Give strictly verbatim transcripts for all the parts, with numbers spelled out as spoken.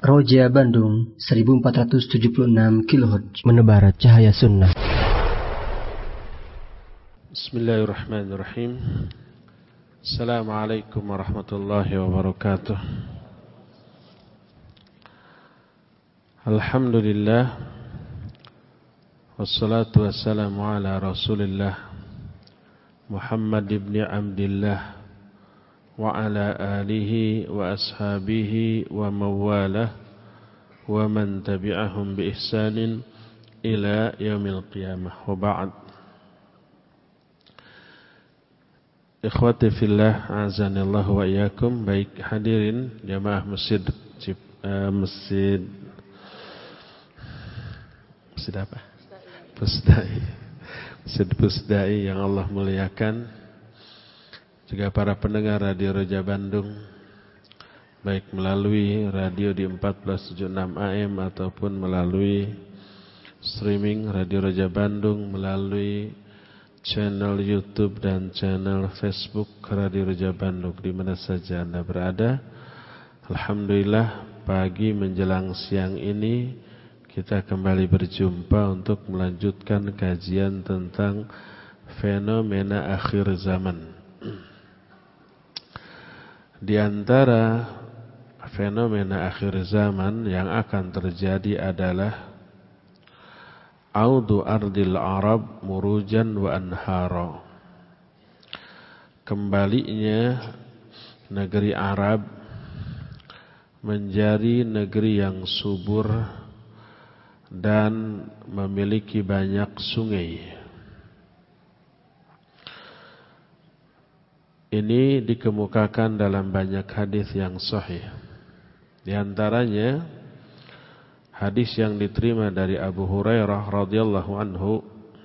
Roja Bandung seribu empat ratus tujuh puluh enam kilohertz, menebar cahaya sunnah. Bismillahirrahmanirrahim. Assalamualaikum warahmatullahi wabarakatuh. Alhamdulillah, wassalatu wassalamu ala Rasulillah Muhammad ibn Abdillah wa ala alihi wa ashabihi wa mawalah wa man tabi'ahum bi ihsanin ila yaumil qiyamah, wa ba'd. Ikhwati fillah, azanillahu wa iyyakum. Baik hadirin jamaah masjid uh, masjid masjid apa? Pusdai. Masjid Pusdai yang Allah muliakan, juga para pendengar Radio Roja Bandung, baik melalui radio di empat belas tujuh puluh enam A M ataupun melalui streaming Radio Roja Bandung, melalui channel YouTube dan channel Facebook Radio Roja Bandung, di mana saja Anda berada. Alhamdulillah, pagi menjelang siang ini kita kembali berjumpa untuk melanjutkan kajian tentang fenomena akhir zaman. Di antara fenomena akhir zaman yang akan terjadi adalah audu ardil Arab murujan wa anhara. Kembalinya negeri Arab menjadi negeri yang subur dan memiliki banyak sungai. Ini dikemukakan dalam banyak hadis yang sahih. Di antaranya hadis yang diterima dari Abu Hurairah radhiyallahu anhu,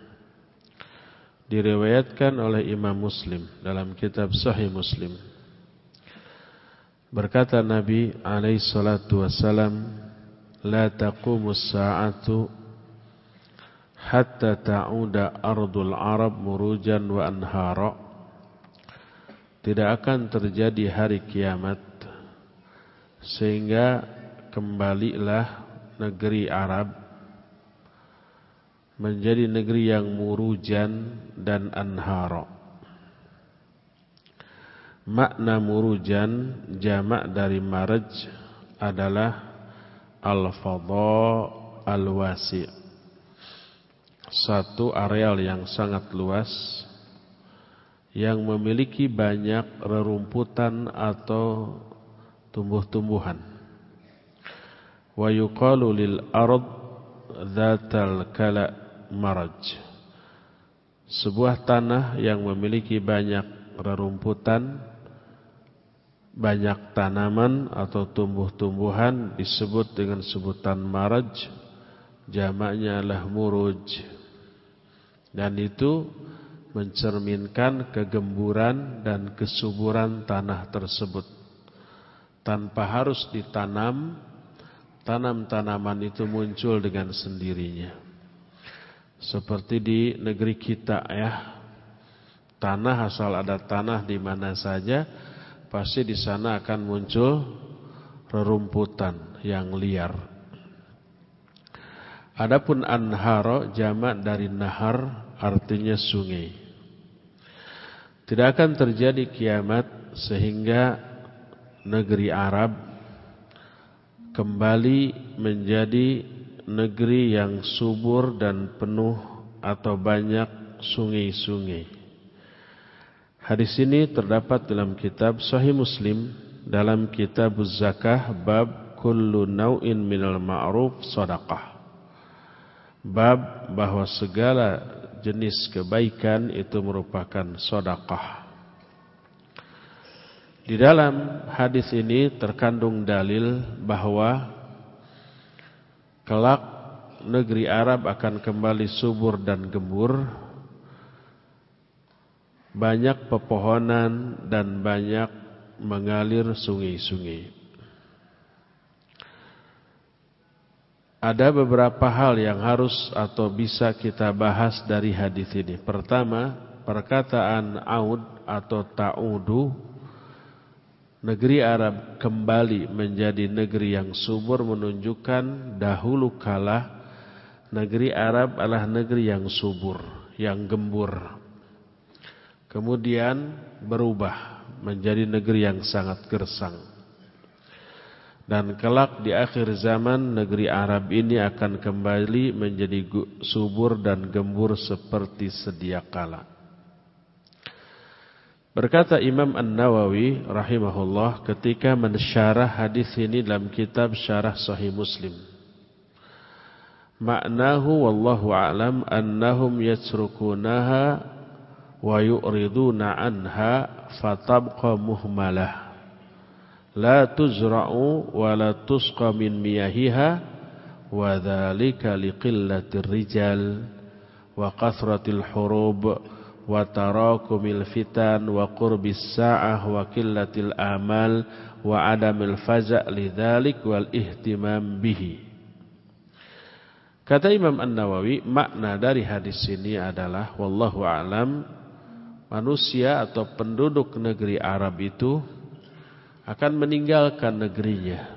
diriwayatkan oleh Imam Muslim dalam kitab Sahih Muslim. Berkata Nabi alaihi salatu wassalam, la taqumus sa'atu hatta ta'uda ardul Arab murujan wa anhara. Tidak akan terjadi hari kiamat sehingga kembalilah negeri Arab menjadi negeri yang murujan dan anhara. Makna murujan jamak dari maraj adalah al-fadha al-wasi', satu areal yang sangat luas yang memiliki banyak rerumputan atau tumbuh-tumbuhan. Wa yuqalu lil ard dzatal kala maraj. Sebuah tanah yang memiliki banyak rerumputan, banyak tanaman atau tumbuh-tumbuhan disebut dengan sebutan maraj, jamaknya adalah muruj. Dan itu mencerminkan kegemburan dan kesuburan tanah tersebut. Tanpa harus ditanam, tanam-tanaman itu muncul dengan sendirinya. Seperti di negeri kita ya, tanah asal ada tanah di mana saja, pasti di sana akan muncul rerumputan yang liar. Adapun anharo jamak dari nahar, artinya sungai. Tidak akan terjadi kiamat sehingga negeri Arab kembali menjadi negeri yang subur dan penuh atau banyak sungai-sungai. Hadis ini terdapat dalam kitab Sahih Muslim, dalam kitab Zakah, bab kullu nau'in minal ma'ruf sadaqah. Bab bahwa segala jenis kebaikan itu merupakan sedekah. Di dalam hadis ini terkandung dalil bahwa kelak negeri Arab akan kembali subur dan gembur, banyak pepohonan dan banyak mengalir sungai-sungai. Ada beberapa hal yang harus atau bisa kita bahas dari hadis ini. Pertama, perkataan aud atau ta'udu negeri Arab kembali menjadi negeri yang subur menunjukkan dahulu kala negeri Arab adalah negeri yang subur, yang gembur. Kemudian berubah menjadi negeri yang sangat gersang. Dan kelak di akhir zaman negeri Arab ini akan kembali menjadi subur dan gembur seperti sedia kala. Berkata Imam An-Nawawi rahimahullah ketika mensyarah hadis ini dalam kitab Syarah Sahih Muslim. Maknahu wallahu a'lam annahum yatrukunaha wa yu'riduna anha fatabqa muhmalah. La tuzra'u wa la tusqa min miyahiha wa dhalika liqillatir rijal wa kathratil hurub wa tarakumil fitan wa qurbis sa'ah wa qillatil amal wa adamil faza' lidzalik wal ihtimam bihi. Kata Imam An-Nawawi, makna dari hadis ini adalah wallahu a'lam, manusia atau penduduk negeri Arab itu akan meninggalkan negerinya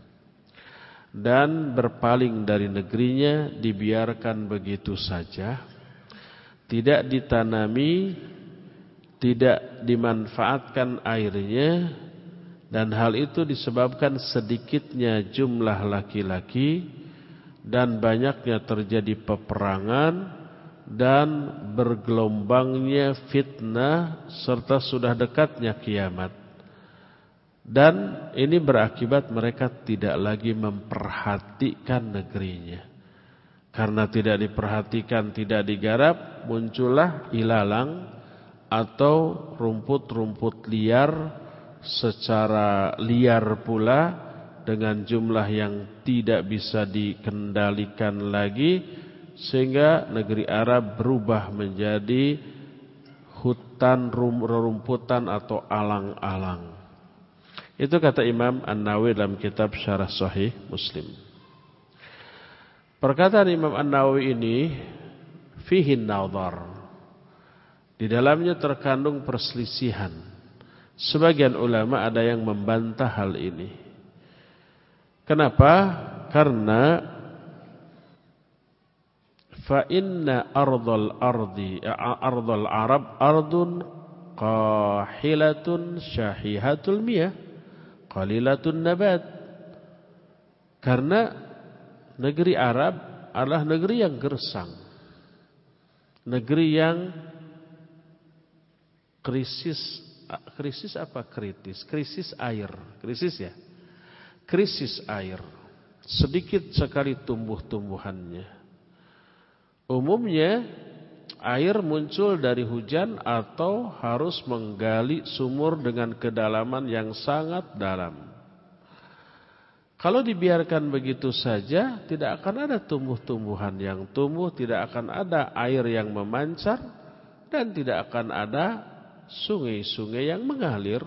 dan berpaling dari negerinya, dibiarkan begitu saja, tidak ditanami, tidak dimanfaatkan airnya, dan hal itu disebabkan sedikitnya jumlah laki-laki dan banyaknya terjadi peperangan dan bergelombangnya fitnah serta sudah dekatnya kiamat. Dan ini berakibat mereka tidak lagi memperhatikan negerinya. Karena tidak diperhatikan, tidak digarap, muncullah ilalang atau rumput-rumput liar secara liar pula dengan jumlah yang tidak bisa dikendalikan lagi, sehingga negeri Arab berubah menjadi hutan rerumputan atau alang-alang. Itu kata Imam An-Nawawi dalam kitab Syarah Sahih Muslim. Perkataan Imam An-Nawawi ini fihi nadhar. Di dalamnya terkandung perselisihan. Sebagian ulama ada yang membantah hal ini. Kenapa? Karena fa inna ardhal ardi ardhal arab ardun qahilatun syahihatul miyah qalilatun nabat. Karena negeri Arab adalah negeri yang gersang, negeri yang krisis, krisis apa kritis? Krisis air, krisis ya, krisis air. Sedikit sekali tumbuh-tumbuhannya. Umumnya air muncul dari hujan atau harus menggali sumur dengan kedalaman yang sangat dalam. Kalau dibiarkan begitu saja, tidak akan ada tumbuh-tumbuhan yang tumbuh, tidak akan ada air yang memancar, dan tidak akan ada sungai-sungai yang mengalir.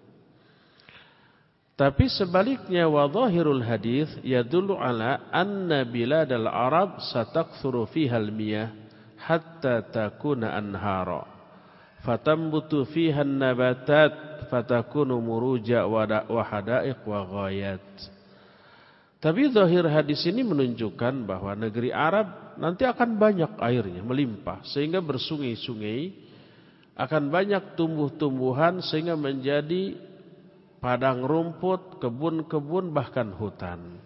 Tapi sebaliknya, wa dhahirul hadis yadullu ala anna biladal Arab satakthuru fiha al-miyah hatta takuna anhara fatambutu fiha an-nabatat fatakunu muruja wa hadaiq wa ghayat. Tapi zahir hadis ini menunjukkan bahwa negeri Arab nanti akan banyak airnya, melimpah, sehingga bersungai-sungai, akan banyak tumbuh-tumbuhan sehingga menjadi padang rumput, kebun-kebun, bahkan hutan.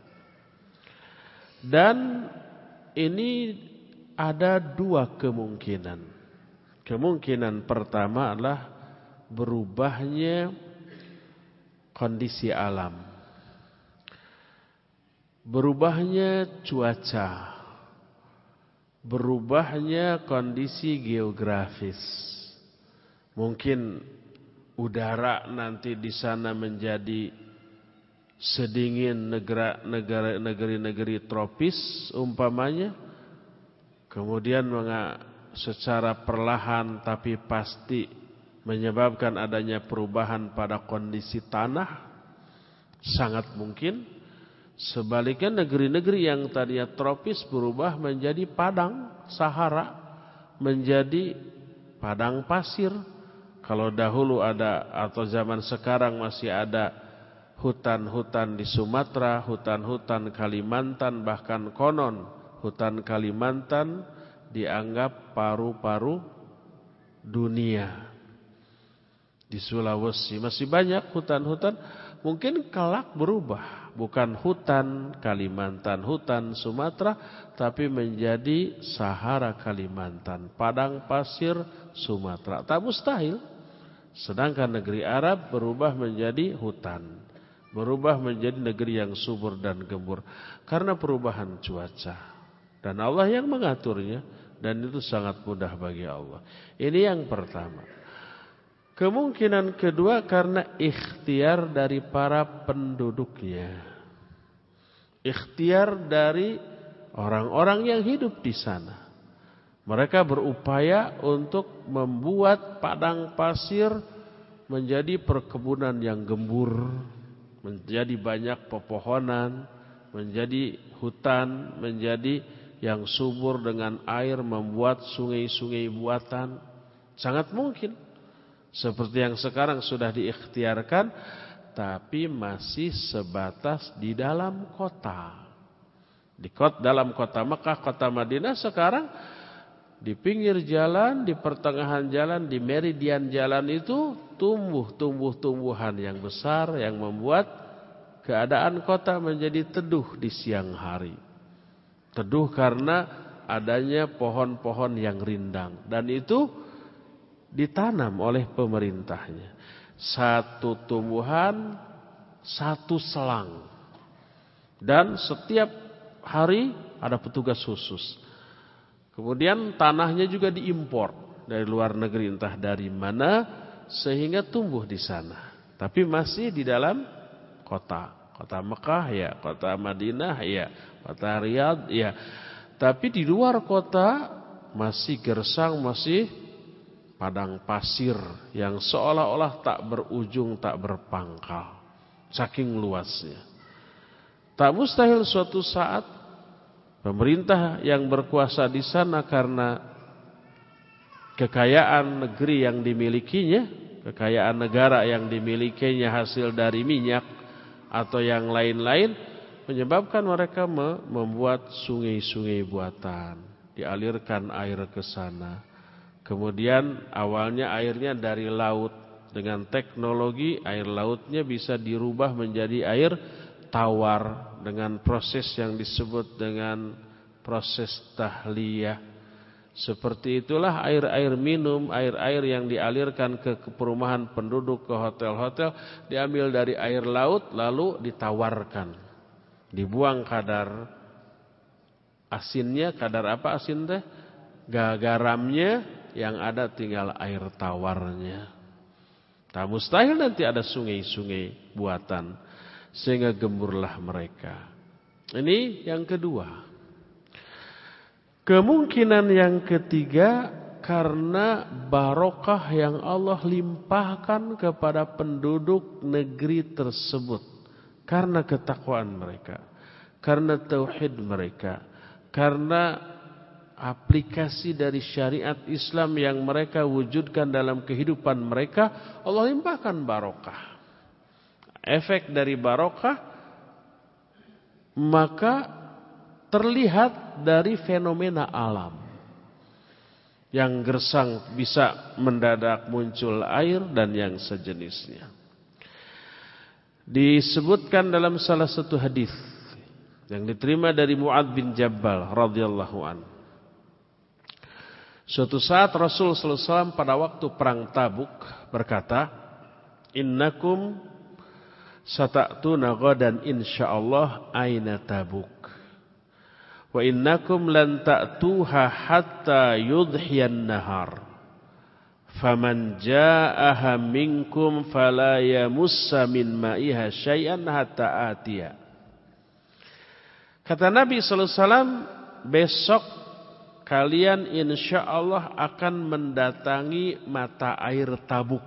Dan ini ada dua kemungkinan. Kemungkinan pertama adalah berubahnya kondisi alam, berubahnya cuaca, berubahnya kondisi geografis. Mungkin udara nanti di sana menjadi sedingin negara-negara negeri-negeri tropis umpamanya. Kemudian secara perlahan tapi pasti menyebabkan adanya perubahan pada kondisi tanah, sangat mungkin. Sebaliknya negeri-negeri yang tadinya tropis berubah menjadi padang Sahara, menjadi padang pasir, Kalau dahulu ada atau zaman sekarang masih ada hutan-hutan di Sumatera, hutan-hutan Kalimantan, bahkan konon hutan Kalimantan dianggap paru-paru dunia. Di Sulawesi masih banyak hutan-hutan, mungkin kelak berubah, bukan hutan Kalimantan, hutan Sumatera, tapi menjadi Sahara Kalimantan, padang pasir Sumatera. Tak mustahil. Sedangkan negeri Arab berubah menjadi hutan, berubah menjadi negeri yang subur dan gembur karena perubahan cuaca. Dan Allah yang mengaturnya, dan itu sangat mudah bagi Allah. Ini yang pertama. Kemungkinan kedua karena ikhtiar dari para penduduknya. Ikhtiar dari orang-orang yang hidup di sana. Mereka berupaya untuk membuat padang pasir menjadi perkebunan yang gembur, menjadi banyak pepohonan, menjadi hutan, menjadi yang subur dengan air, membuat sungai-sungai buatan. Sangat mungkin. Seperti yang sekarang sudah diikhtiarkan, tapi masih sebatas di dalam kota. Di kota, dalam kota Mekah, kota Madinah sekarang di pinggir jalan, di pertengahan jalan, di meridian jalan itu tumbuh tumbuh-tumbuhan yang besar yang membuat keadaan kota menjadi teduh di siang hari. Teduh karena adanya pohon-pohon yang rindang, dan itu ditanam oleh pemerintahnya. Satu tumbuhan, satu selang. Dan setiap hari ada petugas khusus. Kemudian tanahnya juga diimpor dari luar negeri, entah dari mana, sehingga tumbuh di sana. Tapi masih di dalam kota. Kota Mekah ya, kota Madinah ya, kota Riyadh ya. Tapi di luar kota masih gersang, masih padang pasir yang seolah-olah tak berujung, tak berpangkal. Saking luasnya. Tak mustahil suatu saat pemerintah yang berkuasa di sana karena kekayaan negeri yang dimilikinya, kekayaan negara yang dimilikinya hasil dari minyak atau yang lain-lain, menyebabkan mereka membuat sungai-sungai buatan, dialirkan air ke sana. Kemudian awalnya airnya dari laut, dengan teknologi air lautnya bisa dirubah menjadi air tawar dengan proses yang disebut dengan proses tahliyah. Seperti itulah air-air minum, air-air yang dialirkan ke perumahan penduduk, ke hotel-hotel, diambil dari air laut lalu ditawarkan. Dibuang kadar asinnya, kadar apa asin teh? Garamnya. Yang ada tinggal air tawarnya. Tak mustahil nanti ada sungai-sungai buatan, sehingga gemburlah mereka. Ini yang kedua. Kemungkinan yang ketiga karena barokah yang Allah limpahkan kepada penduduk negeri tersebut. Karena ketakwaan mereka, karena tauhid mereka, karena aplikasi dari syariat Islam yang mereka wujudkan dalam kehidupan mereka, Allah limpahkan barokah. Efek dari barokah maka terlihat dari fenomena alam. Yang gersang bisa mendadak muncul air dan yang sejenisnya. Disebutkan dalam salah satu hadis yang diterima dari Mu'adz bin Jabal radhiyallahu anhu. Suatu saat Rasul sallallahu alaihi wasallam pada waktu perang Tabuk berkata, "Innakum sata'tuna ghadan insyaallah aina Tabuk. Wa innakum lan ta'tuha hatta yudhiyan nahar. Faman ja'aha minkum fala yamussa min ma'iha syai'an hatta atiya." Kata Nabi sallallahu alaihi wasallam, besok kalian insya Allah akan mendatangi mata air Tabuk.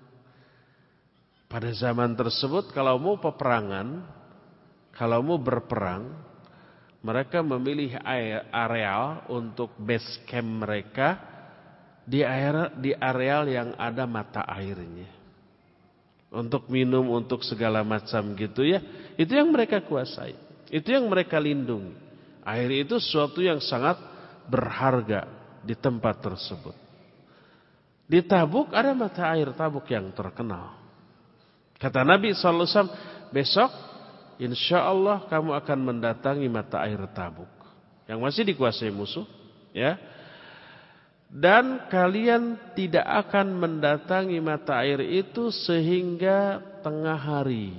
Pada zaman tersebut kalau mau peperangan, kalau mau berperang, mereka memilih area untuk base camp mereka di area, di areal yang ada mata airnya. Untuk minum, untuk segala macam gitu ya. Itu yang mereka kuasai. Itu yang mereka lindungi. Air itu sesuatu yang sangat berharga di tempat tersebut. Di Tabuk ada mata air Tabuk yang terkenal. Kata Nabi shallallahu alaihi wasallam, besok insya Allah kamu akan mendatangi mata air Tabuk. Yang masih dikuasai musuh. Ya. Dan kalian tidak akan mendatangi mata air itu sehingga tengah hari.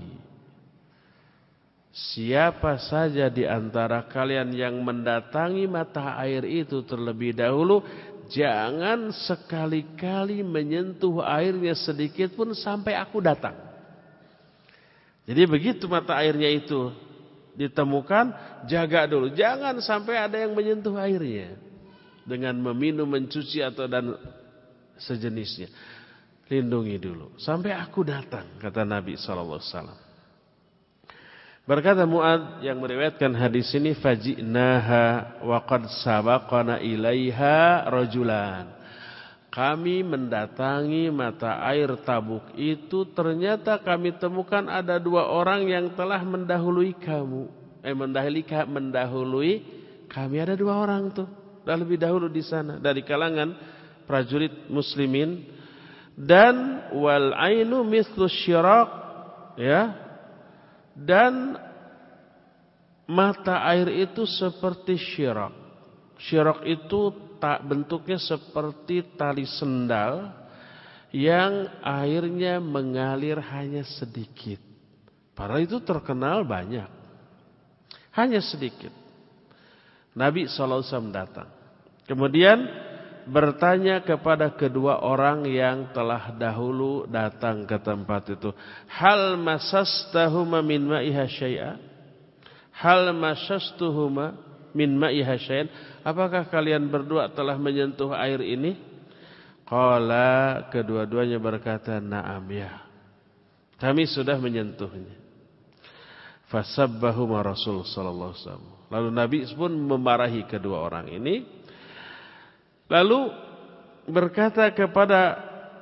Siapa saja di antara kalian yang mendatangi mata air itu terlebih dahulu, jangan sekali-kali menyentuh airnya sedikit pun sampai aku datang. Jadi begitu mata airnya itu ditemukan, jaga dulu. Jangan sampai ada yang menyentuh airnya. Dengan meminum, mencuci atau dan sejenisnya. Lindungi dulu. Sampai aku datang, kata Nabi shallallahu alaihi wasallam. Berkata Mu'adz yang meriwayatkan hadis ini, faji'naha wa qad sabaqana ilaiha rajulan. Kami mendatangi mata air Tabuk itu, ternyata kami temukan ada dua orang yang telah mendahului kamu. Eh mendahului, mendahului kami, ada dua orang tuh. Dah lebih dahulu di sana dari kalangan prajurit muslimin. Dan wal ainu mithlu syiraq, ya. Dan mata air itu seperti syiraq. Syiraq itu tak bentuknya seperti tali sendal yang airnya mengalir hanya sedikit. Padahal itu terkenal banyak. Hanya sedikit. Nabi shallallahu alaihi wasallam datang. Kemudian bertanya kepada kedua orang yang telah dahulu datang ke tempat itu. Hal masastahuma min ma'iha syai'a? Hal masastuhuma min ma'iha syai'an? Apakah kalian berdua telah menyentuh air ini? Qala, kedua-duanya berkata, na'am ya. Kami sudah menyentuhnya. Fasabbahuma Rasul sallallahu alaihi wasallam. Lalu Nabi pun memarahi kedua orang ini. Lalu berkata kepada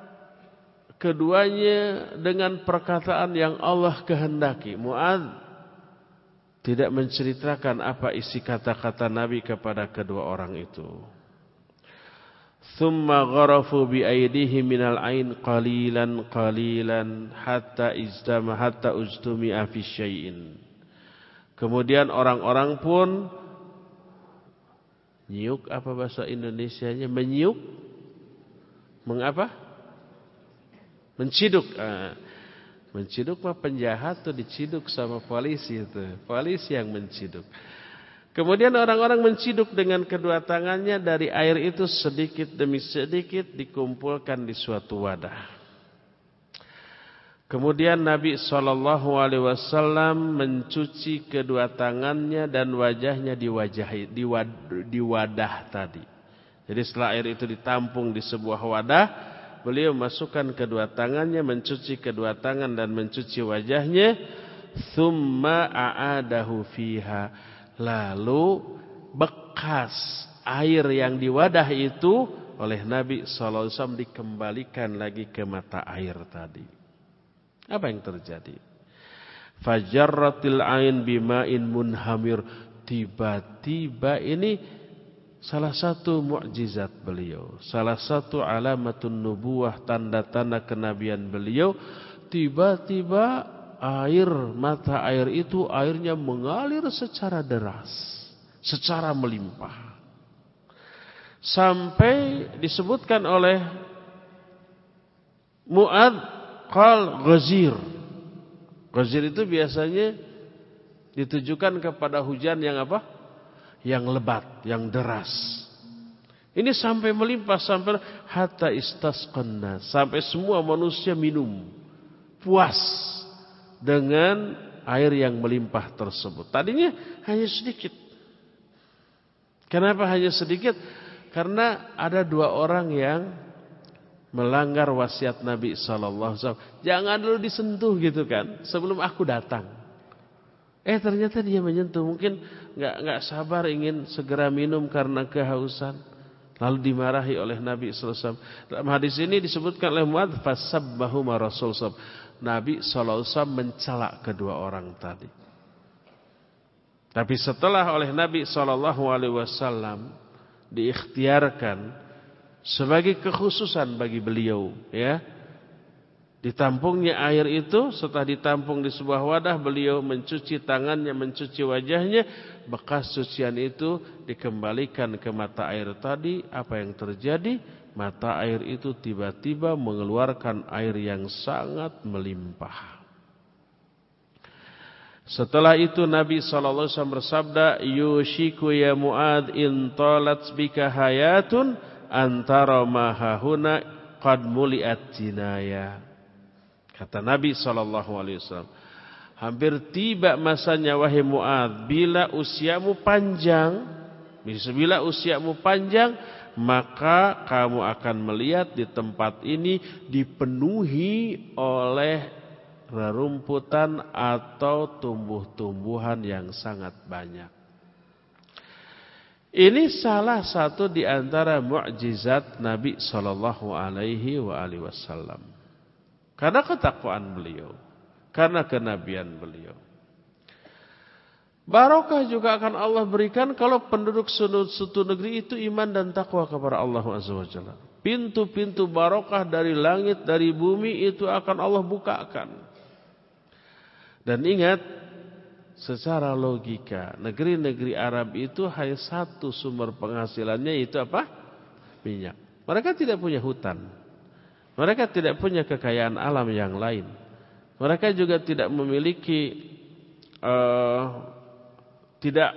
keduanya dengan perkataan yang Allah kehendaki. Mu'adz tidak menceritakan apa isi kata-kata Nabi kepada kedua orang itu. Thumma gharafu bi aydihim minal ain qalilan qalilan hatta izdama hatta ujtumi'a fi syai'in. Kemudian orang-orang pun nyiuk, apa bahasa Indonesianya? Menyiuk? Mengapa? Menciduk. Ah, menciduk mah penjahat tuh diciduk sama polisi itu. Polisi yang menciduk. Kemudian orang-orang menciduk dengan kedua tangannya dari air itu sedikit demi sedikit dikumpulkan di suatu wadah. Kemudian Nabi shallallahu alaihi wasallam mencuci kedua tangannya dan wajahnya di wajah di, wad, di wadah tadi. Jadi setelah air itu ditampung di sebuah wadah, beliau masukkan kedua tangannya, mencuci kedua tangan dan mencuci wajahnya. Tsumma a'adahu fiha. Lalu bekas air yang di wadah itu oleh Nabi shallallahu alaihi wasallam dikembalikan lagi ke mata air tadi. Apa yang terjadi? Fajarratil ain bima'in munhamir. Tiba-tiba ini salah satu mukjizat beliau, salah satu alamatun nubuwah, tanda-tanda kenabian beliau. Tiba-tiba air, mata air itu airnya mengalir secara deras, secara melimpah. Sampai disebutkan oleh Mu'adz, qal ghazir. Ghazir itu biasanya ditujukan kepada hujan yang apa? Yang lebat, yang deras. Ini sampai melimpah, sampai hatta istasqanna, sampai semua manusia minum puas dengan air yang melimpah tersebut. Tadinya hanya sedikit. Kenapa hanya sedikit? Karena ada dua orang yang melanggar wasiat Nabi shallallahu alaihi wasallam. Jangan dulu disentuh gitu kan, sebelum aku datang. Eh ternyata dia menyentuh. Mungkin nggak nggak sabar ingin segera minum karena kehausan. Lalu dimarahi oleh Nabi sallallahu alaihi wasallam. Dalam hadis ini disebutkan oleh Muadz, fasabbahuma Rasul sallallahu alaihi wasallam. Nabi sallallahu alaihi wasallam mencela kedua orang tadi. Tapi setelah oleh Nabi sallallahu alaihi wasallam diikhtiarkan sebagai kekhususan bagi beliau, ya. Ditampungnya air itu, setelah ditampung di sebuah wadah, beliau mencuci tangannya, mencuci wajahnya, bekas cucian itu dikembalikan ke mata air tadi. Apa yang terjadi? Mata air itu tiba-tiba mengeluarkan air yang sangat melimpah. Setelah itu Nabi shallallahu alaihi wasallam bersabda, yushiku ya Mu'adz in talat bika hayatun antara mahahuna qad muliat jinaya. Kata Nabi shallallahu alaihi wasallam, hampir tiba masanya wahai Mu'adz, bila usiamu panjang, bila usiamu panjang, maka kamu akan melihat di tempat ini dipenuhi oleh rerumputan atau tumbuh-tumbuhan yang sangat banyak. Ini salah satu di antara mukjizat Nabi shallallahu alaihi wasallam. Karena ketakwaan beliau, karena kenabian beliau. Barokah juga akan Allah berikan kalau penduduk suatu negeri itu iman dan takwa kepada Allah Azza wa Jalla. Pintu-pintu barokah dari langit, dari bumi itu akan Allah bukakan. Dan ingat, secara logika, negeri-negeri Arab itu hanya satu sumber penghasilannya, itu apa? Minyak. Mereka tidak punya hutan. Mereka tidak punya kekayaan alam yang lain. Mereka juga tidak memiliki, uh, tidak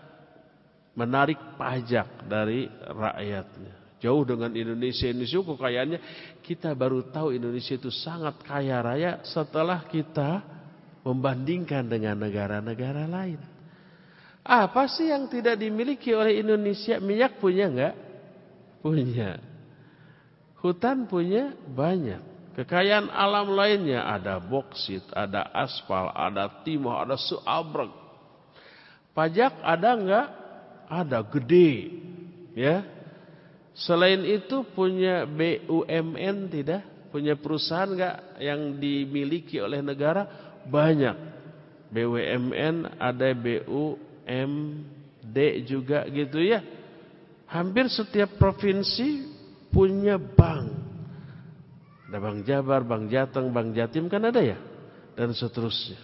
menarik pajak dari rakyatnya. Jauh dengan Indonesia. Indonesia kekayaannya, kita baru tahu Indonesia itu sangat kaya raya setelah kita membandingkan dengan negara-negara lain. Apa sih yang tidak dimiliki oleh Indonesia? Minyak punya enggak? Punya. Hutan punya banyak. Kekayaan alam lainnya ada boksit, ada aspal, ada timah, ada suabrek. Pajak ada enggak? Ada, gede. Ya. Selain itu punya B U M N tidak? Punya perusahaan enggak yang dimiliki oleh negara? Banyak. B U M N ada, B U M D juga gitu ya. Hampir setiap provinsi punya bank. Ada Bank Jabar, Bank Jateng, Bank Jatim kan ada ya. Dan seterusnya.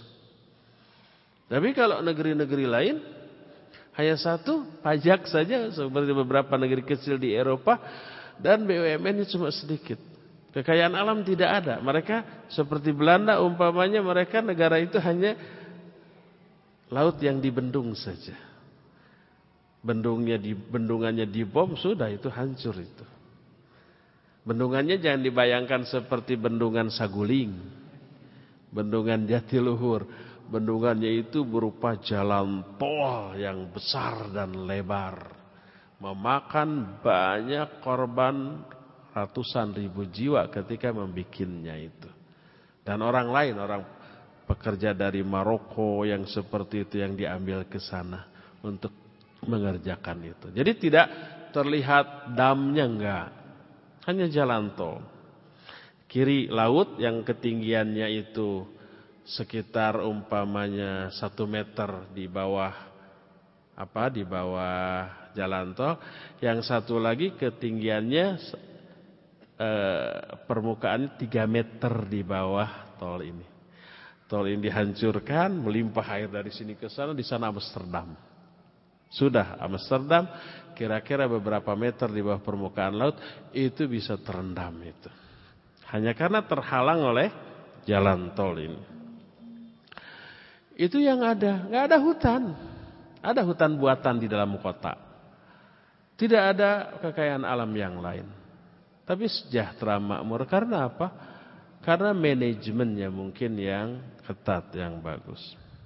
Tapi kalau negeri-negeri lain hanya satu, pajak saja seperti beberapa negeri kecil di Eropa, dan B U M N-nya cuma sedikit. Kekayaan alam tidak ada. Mereka seperti Belanda umpamanya, mereka negara itu hanya laut yang dibendung saja. Bendungnya di bendungannya dibom, sudah itu hancur itu. Bendungannya jangan dibayangkan seperti bendungan Saguling, bendungan Jatiluhur. Bendungannya itu berupa jalan tol yang besar dan lebar, memakan banyak korban ratusan ribu jiwa ketika membikinnya itu. Dan orang lain, orang pekerja dari Maroko yang seperti itu yang diambil ke sana untuk mengerjakan itu. Jadi tidak terlihat damnya, enggak. Hanya jalan tol. Kiri laut yang ketinggiannya itu sekitar umpamanya satu meter di bawah apa di bawah jalan tol. Yang satu lagi ketinggiannya eh, permukaan tiga meter di bawah tol ini. Tol ini dihancurkan, melimpah air dari sini ke sana, di sana Amsterdam. Sudah Amsterdam kira-kira beberapa meter di bawah permukaan laut itu bisa terendam itu. Hanya karena terhalang oleh jalan tol ini. Itu yang ada, nggak ada hutan. Ada hutan buatan di dalam kota. Tidak ada kekayaan alam yang lain. Tapi sejahtera makmur. Karena apa? Karena manajemennya mungkin yang ketat, yang bagus.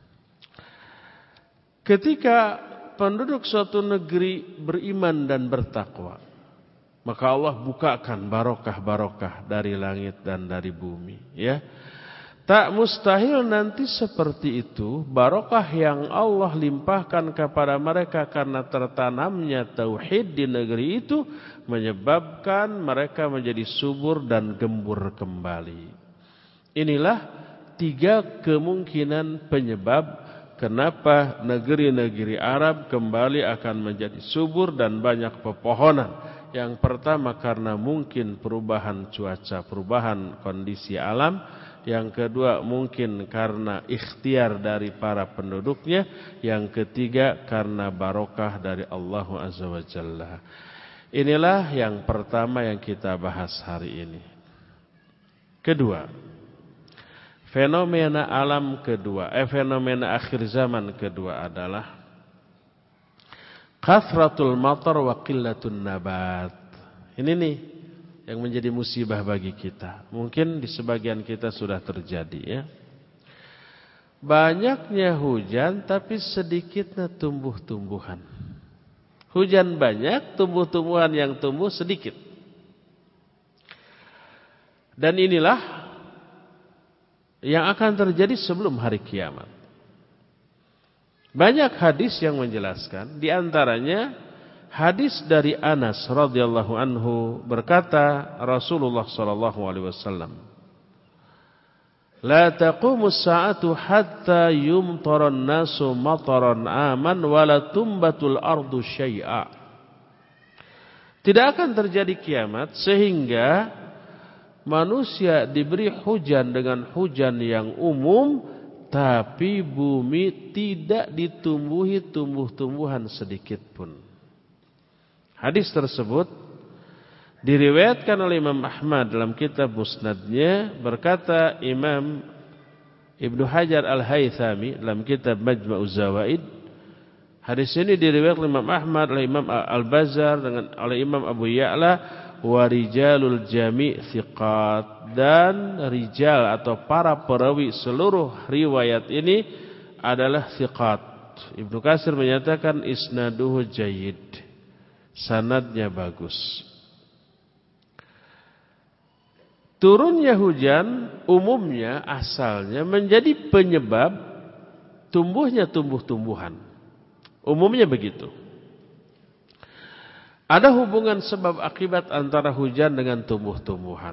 Ketika penduduk suatu negeri beriman dan bertakwa, maka Allah bukakan barokah-barokah dari langit dan dari bumi, ya. Tak mustahil nanti seperti itu, barokah yang Allah limpahkan kepada mereka karena tertanamnya tauhid di negeri itu menyebabkan mereka menjadi subur dan gembur kembali. Inilah tiga kemungkinan penyebab kenapa negeri-negeri Arab kembali akan menjadi subur dan banyak pepohonan. Yang pertama karena mungkin perubahan cuaca, perubahan kondisi alam. Yang kedua mungkin karena ikhtiar dari para penduduknya. Yang ketiga karena barokah dari Allah Azza wa Jalla. Inilah yang pertama yang kita bahas hari ini. Kedua, fenomena alam kedua, eh, fenomena akhir zaman kedua adalah kathratul matar wa qillatun nabat. Ini nih yang menjadi musibah bagi kita. Mungkin di sebagian kita sudah terjadi ya. Banyaknya hujan tapi sedikitnya tumbuh-tumbuhan. Hujan banyak, tumbuh-tumbuhan yang tumbuh sedikit. Dan inilah yang akan terjadi sebelum hari kiamat. Banyak hadis yang menjelaskan, di antaranya hadis dari Anas radhiyallahu anhu berkata Rasulullah sallallahu alaihi wasallam, "La taqumu as-sa'atu hatta yumtara an-nasu mataran aman wa la tumbatul ardu syai'a." Tidak akan terjadi kiamat sehingga manusia diberi hujan dengan hujan yang umum, tapi bumi tidak ditumbuhi tumbuh-tumbuhan sedikit pun. Hadis tersebut diriwayatkan oleh Imam Ahmad dalam kitab Musnadnya, berkata Imam Ibnu Hajar Al-Haythami dalam kitab Majma'uz Zawaid, hadis ini diriwayatkan oleh Imam Ahmad, oleh Imam Al-Bazzar, dengan oleh Imam Abu Ya'la, wa rijalul jami' thiqat, dan rijal atau para perawi seluruh riwayat ini adalah thiqat. Ibnu Katsir menyatakan isnaduhu jayyid, sanadnya bagus. Turunnya hujan umumnya asalnya menjadi penyebab tumbuhnya tumbuh-tumbuhan. Umumnya begitu. Ada hubungan sebab akibat antara hujan dengan tumbuh-tumbuhan.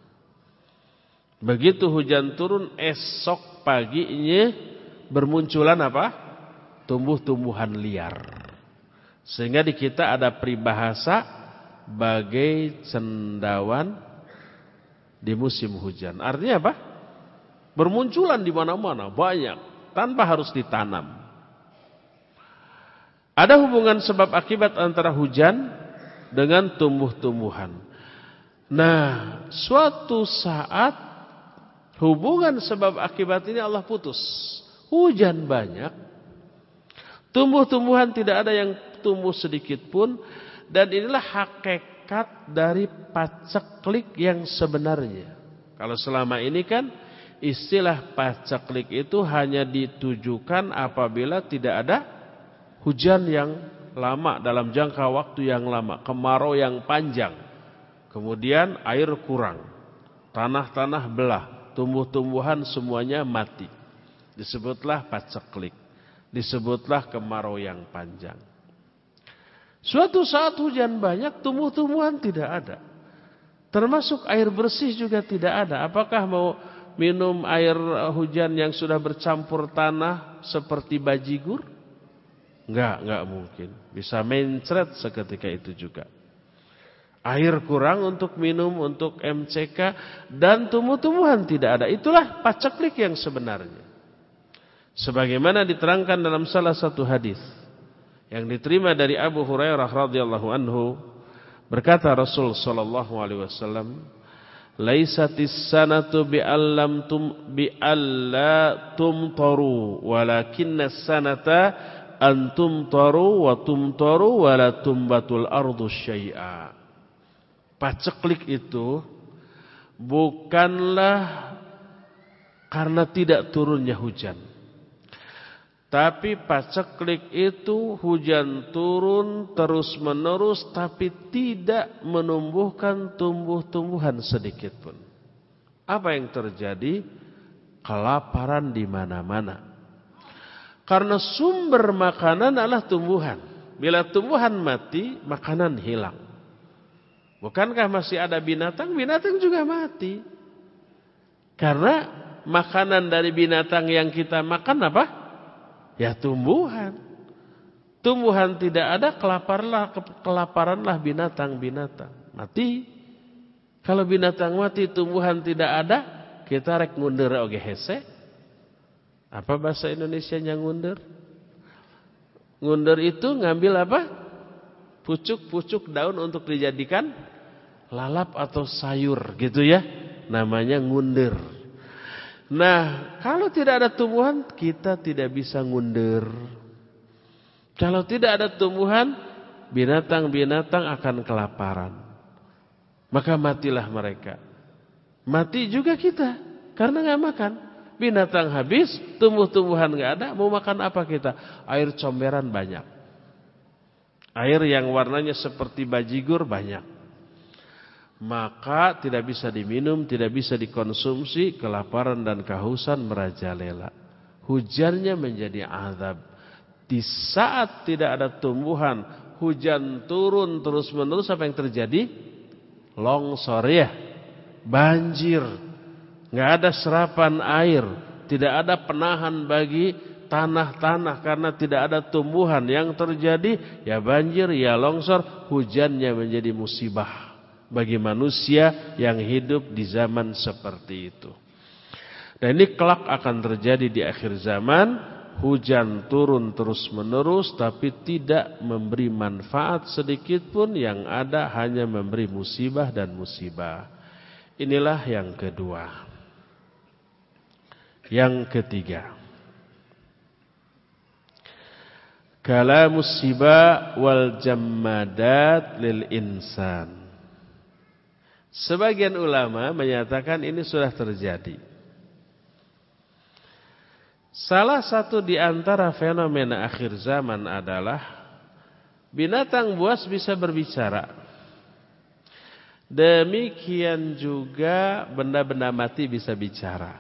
Begitu hujan turun, esok paginya bermunculan apa? Tumbuh-tumbuhan liar. Sehingga di kita ada peribahasa bagai cendawan di musim hujan. Artinya apa? Bermunculan di mana-mana, banyak, tanpa harus ditanam. Ada hubungan sebab akibat antara hujan dengan tumbuh-tumbuhan. Nah, suatu saat hubungan sebab akibat ini Allah putus. Hujan banyak, tumbuh-tumbuhan tidak ada yang tumbuh sedikit pun. Dan inilah hakikat dari paceklik yang sebenarnya. Kalau selama ini kan istilah paceklik itu hanya ditujukan apabila tidak ada hujan yang lama dalam jangka waktu yang lama, kemarau yang panjang, kemudian air kurang, tanah-tanah belah, tumbuh-tumbuhan semuanya mati. Disebutlah paceklik, disebutlah kemarau yang panjang. Suatu saat hujan banyak, tumbuh-tumbuhan tidak ada, termasuk air bersih juga tidak ada. Apakah mau minum air hujan yang sudah bercampur tanah seperti bajigur? Enggak, enggak mungkin. Bisa mencret seketika itu juga. Air kurang untuk minum, untuk M C K, dan tumbuh-tumbuhan tidak ada. Itulah paceklik yang sebenarnya. Sebagaimana diterangkan dalam salah satu hadis yang diterima dari Abu Hurairah radhiyallahu anhu, berkata Rasul sallallahu alaihi wasallam, "Laisatis sanatu bi'allam tum bi'alla tumtaru, walakinnas sanata antum taru wa tumtaru wa la tumbatul ardu syai'a." Paceklik itu bukanlah karena tidak turunnya hujan, tapi paceklik itu hujan turun terus menerus tapi tidak menumbuhkan tumbuh-tumbuhan sedikit pun. Apa yang terjadi? kelaparan di mana-mana. Karena sumber makanan adalah tumbuhan. Bila tumbuhan mati, makanan hilang. Bukankah masih ada binatang? Binatang juga mati. Karena makanan dari binatang yang kita makan apa? Ya tumbuhan. Tumbuhan tidak ada, kelaparanlah, kelaparanlah binatang-binatang. Mati. Kalau binatang mati, tumbuhan tidak ada, kita rek ngundur oge hese. Apa bahasa Indonesianya ngundur? Ngundur itu ngambil apa? Pucuk-pucuk daun untuk dijadikan lalap atau sayur gitu ya. Namanya ngundur. Nah, kalau tidak ada tumbuhan, kita tidak bisa ngundur. Kalau tidak ada tumbuhan, binatang-binatang akan kelaparan. Maka matilah mereka. Mati juga kita, karena nggak makan. Binatang habis, tumbuh-tumbuhan nggak ada, mau makan apa kita? Air comberan banyak. Air yang warnanya seperti bajigur banyak. Maka tidak bisa diminum, tidak bisa dikonsumsi, kelaparan dan kehausan merajalela. Hujannya menjadi azab. Di saat tidak ada tumbuhan, hujan turun terus-menerus, apa yang terjadi? Longsor ya, banjir. Nggak ada serapan air, tidak ada penahan bagi tanah-tanah karena tidak ada tumbuhan. Yang terjadi ya banjir, ya longsor, hujannya menjadi musibah bagi manusia yang hidup di zaman seperti itu. Dan ini kelak akan terjadi di akhir zaman, hujan turun terus-menerus tapi tidak memberi manfaat sedikit pun, yang ada hanya memberi musibah dan musibah. Inilah yang kedua. Yang ketiga, kalamus siba wal jammadat lil insan. Sebagian ulama menyatakan ini sudah terjadi. Salah satu di antara fenomena akhir zaman adalah binatang buas bisa berbicara. Demikian juga benda-benda mati bisa bicara.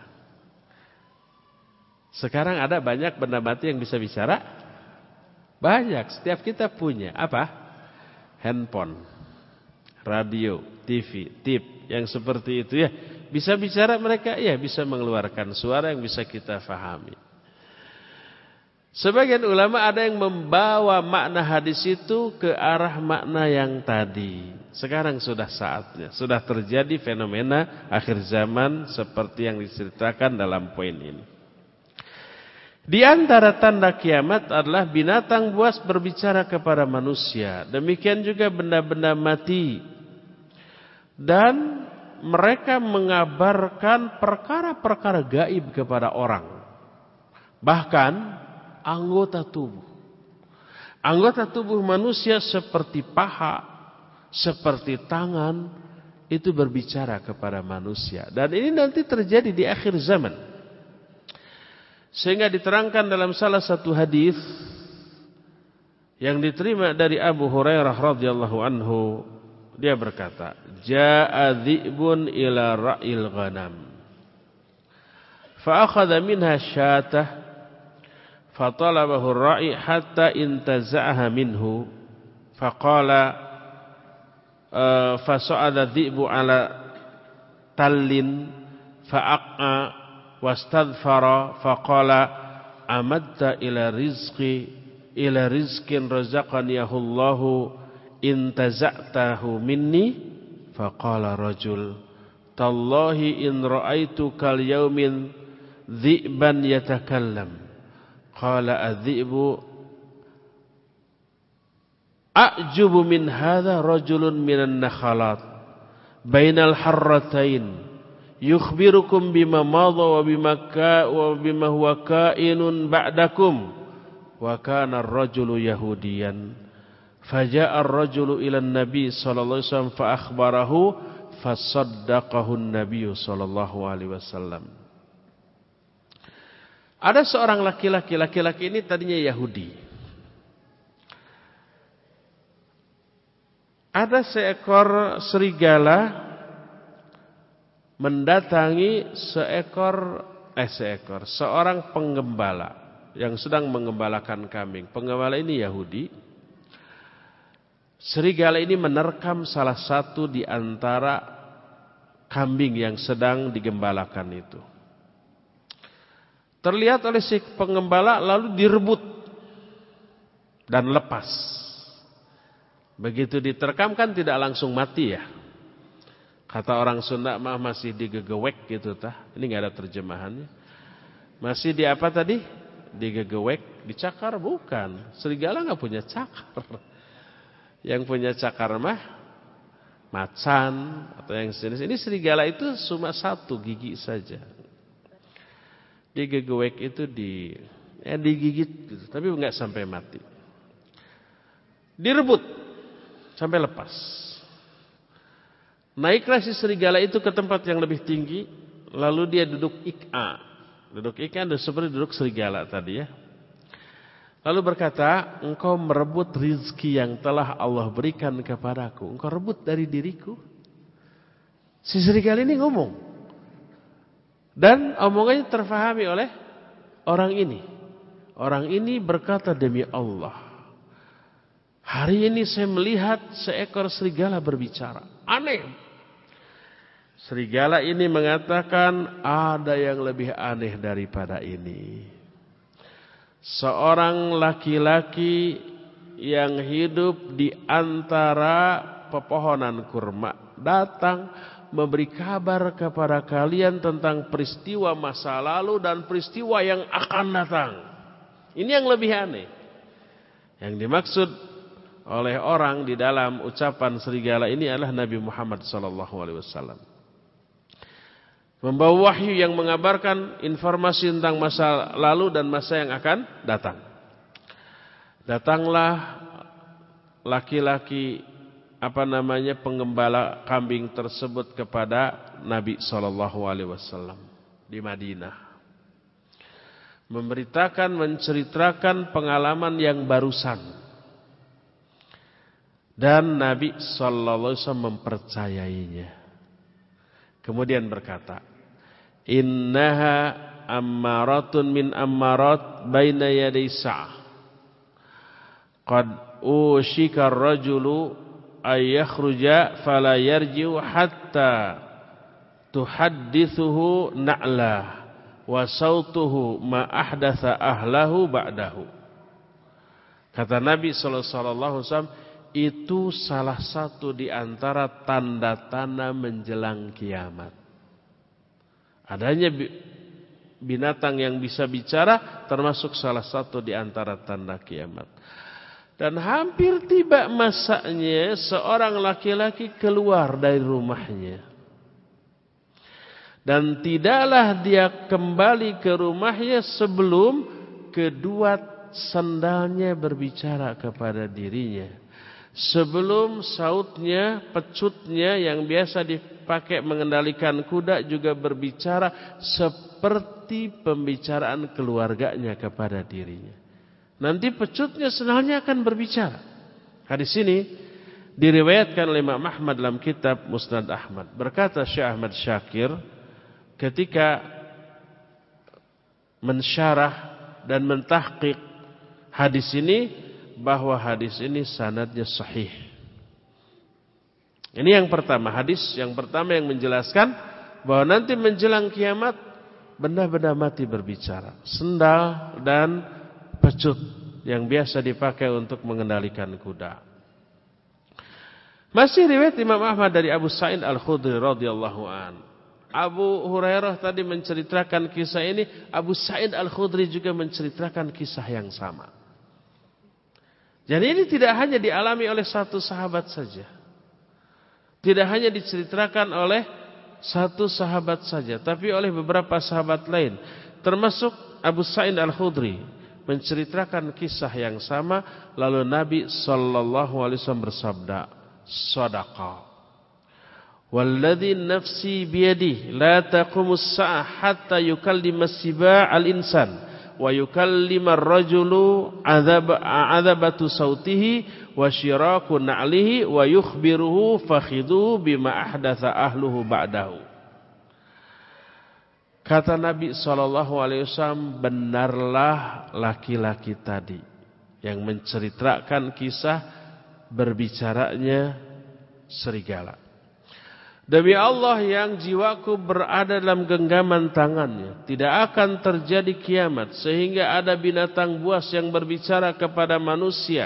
Sekarang ada banyak benda mati yang bisa bicara? Banyak, setiap kita punya. Apa? Handphone, radio, T V, tip, yang seperti itu ya. Bisa bicara mereka? Ya, bisa mengeluarkan suara yang bisa kita fahami. Sebagian ulama ada yang membawa makna hadis itu ke arah makna yang tadi. Sekarang sudah saatnya, sudah terjadi fenomena akhir zaman seperti yang diceritakan dalam poin ini. Di antara tanda kiamat adalah binatang buas berbicara kepada manusia. Demikian juga benda-benda mati. Dan mereka mengabarkan perkara-perkara gaib kepada orang. Bahkan anggota tubuh. Anggota tubuh manusia seperti paha, seperti tangan, itu berbicara kepada manusia. Dan ini nanti terjadi di akhir zaman. Sehingga diterangkan dalam salah satu hadis yang diterima dari Abu Hurairah radhiyallahu anhu, dia berkata, "Ja'a dhi'bun ila ra'il ghanam. Fa akhadha minha syatah, fa talabahu ar-ra'i hatta intaza'aha minhu, fa qala fa sa'ada dhi'bu ala tallin fa aq'a wastadfara faqala amadta ila rizqi ila rizqin razaqaniyahu Allahu intaza'tahu minni faqala rajul tallahi in ra'aitu kal yaumin dhi'ban yatakallam qala adh-dhi'bu a'jubu min hadha rajulun minan nakhalat bainal harratain yukhbirukum bima madha wa bima ka wa bima huwa kainun ba'dakum wa kana ar-rajulu yahudiyan faja'a ar-rajulu ila an-nabi sallallahu alaihi wasallam fa akhbarahu fasaddaqahu an-nabi sallallahu alaihi wasallam. Ada seorang laki-laki, laki-laki ini tadinya Yahudi. Ada seekor serigala mendatangi seekor eh seekor, seorang penggembala yang sedang mengembalakan kambing. Penggembala ini Yahudi. Serigala ini menerkam salah satu di antara kambing yang sedang digembalakan itu. Terlihat oleh si penggembala lalu direbut dan lepas. Begitu diterkam kan tidak langsung mati ya. Kata orang Sunda mah masih digegewek gitu tah. Ini enggak ada terjemahannya. Masih di apa tadi? Digegewek, dicakar bukan. Serigala enggak punya cakar. Yang punya cakar mah macan atau yang sejenis. Ini serigala itu cuma satu gigi saja. Digegewek itu di eh, digigit gitu, tapi enggak sampai mati. Direbut sampai lepas. Naiklah si serigala itu ke tempat yang lebih tinggi, lalu dia duduk ik'a. Duduk ik'a seperti duduk serigala tadi ya. Lalu berkata, engkau merebut rizki yang telah Allah berikan kepadaku. Engkau rebut dari diriku. Si serigala ini ngomong. Dan omongannya terfahami oleh orang ini. Orang ini berkata, demi Allah, hari ini saya melihat seekor serigala berbicara. Aneh. Serigala ini mengatakan ada yang lebih aneh daripada ini. Seorang laki-laki yang hidup di antara pepohonan kurma datang memberi kabar kepada kalian tentang peristiwa masa lalu dan peristiwa yang akan datang. Ini yang lebih aneh. Yang dimaksud oleh orang di dalam ucapan serigala ini adalah Nabi Muhammad sallallahu alaihi wasallam. Membawa wahyu yang mengabarkan informasi tentang masa lalu dan masa yang akan datang. Datanglah laki-laki apa namanya penggembala kambing tersebut kepada Nabi sallallahu alaihi wasallam di Madinah. Memberitakan, menceritakan pengalaman yang barusan. Dan Nabi sallallahu alaihi wasallam mempercayainya. Kemudian berkata, innaha ammaratun min ammarat baina yaday sa'ah. Qad ushika ar-rajulu ay yakhruja fala yarji'u hatta tuhaddithuhu na'lah wa sautuhu ma ahdatha ahlahu ba'dahu. Kata Nabi sallallahu alaihi wasallam, itu salah satu di antara tanda-tanda menjelang kiamat. Adanya binatang yang bisa bicara termasuk salah satu di antara tanda kiamat. Dan hampir tiba masanya seorang laki-laki keluar dari rumahnya. Dan tidaklah dia kembali ke rumahnya sebelum kedua sandalnya berbicara kepada dirinya. Sebelum sautnya, pecutnya yang biasa dipakai mengendalikan kuda juga berbicara seperti pembicaraan keluarganya kepada dirinya. Nanti pecutnya sandalnya akan berbicara. Hadis ini diriwayatkan oleh Imam Ahmad dalam kitab Musnad Ahmad. Berkata Syekh Ahmad Syakir ketika mensyarah dan mentahqiq hadis ini, bahwa hadis ini sanadnya sahih. Ini yang pertama, hadis yang pertama yang menjelaskan bahwa nanti menjelang kiamat benda-benda mati berbicara. Sendal dan pecut yang biasa dipakai untuk mengendalikan kuda. Masih riwayat Imam Ahmad dari Abu Sa'id Al-Khudri radhiyallahu an. Abu Hurairah tadi menceritakan kisah ini, Abu Sa'id Al-Khudri juga menceritakan kisah yang sama. Jadi ini tidak hanya dialami oleh satu sahabat saja. Tidak hanya diceritakan oleh satu sahabat saja, tapi oleh beberapa sahabat lain. Termasuk Abu Sa'id Al-Khudri menceritakan kisah yang sama. Lalu Nabi sallallahu alaihi wasallam bersabda, "Shadaqah. Walladzi nafsi biyadihi la taqumus sa'ah hatta yukallima as-siba' al-insan. Wa yukallimar rajulu adzabatu sautihi wa syiraku na'lihi wa yukhbiruhu fakhiduhu bima ahdatha ahluhu ba'dahu." Kata Nabi shallallahu alaihi wasallam, benarlah laki-laki tadi yang menceritakan kisah berbicaranya serigala. Demi Allah yang jiwaku berada dalam genggaman tangannya, tidak akan terjadi kiamat sehingga ada binatang buas yang berbicara kepada manusia.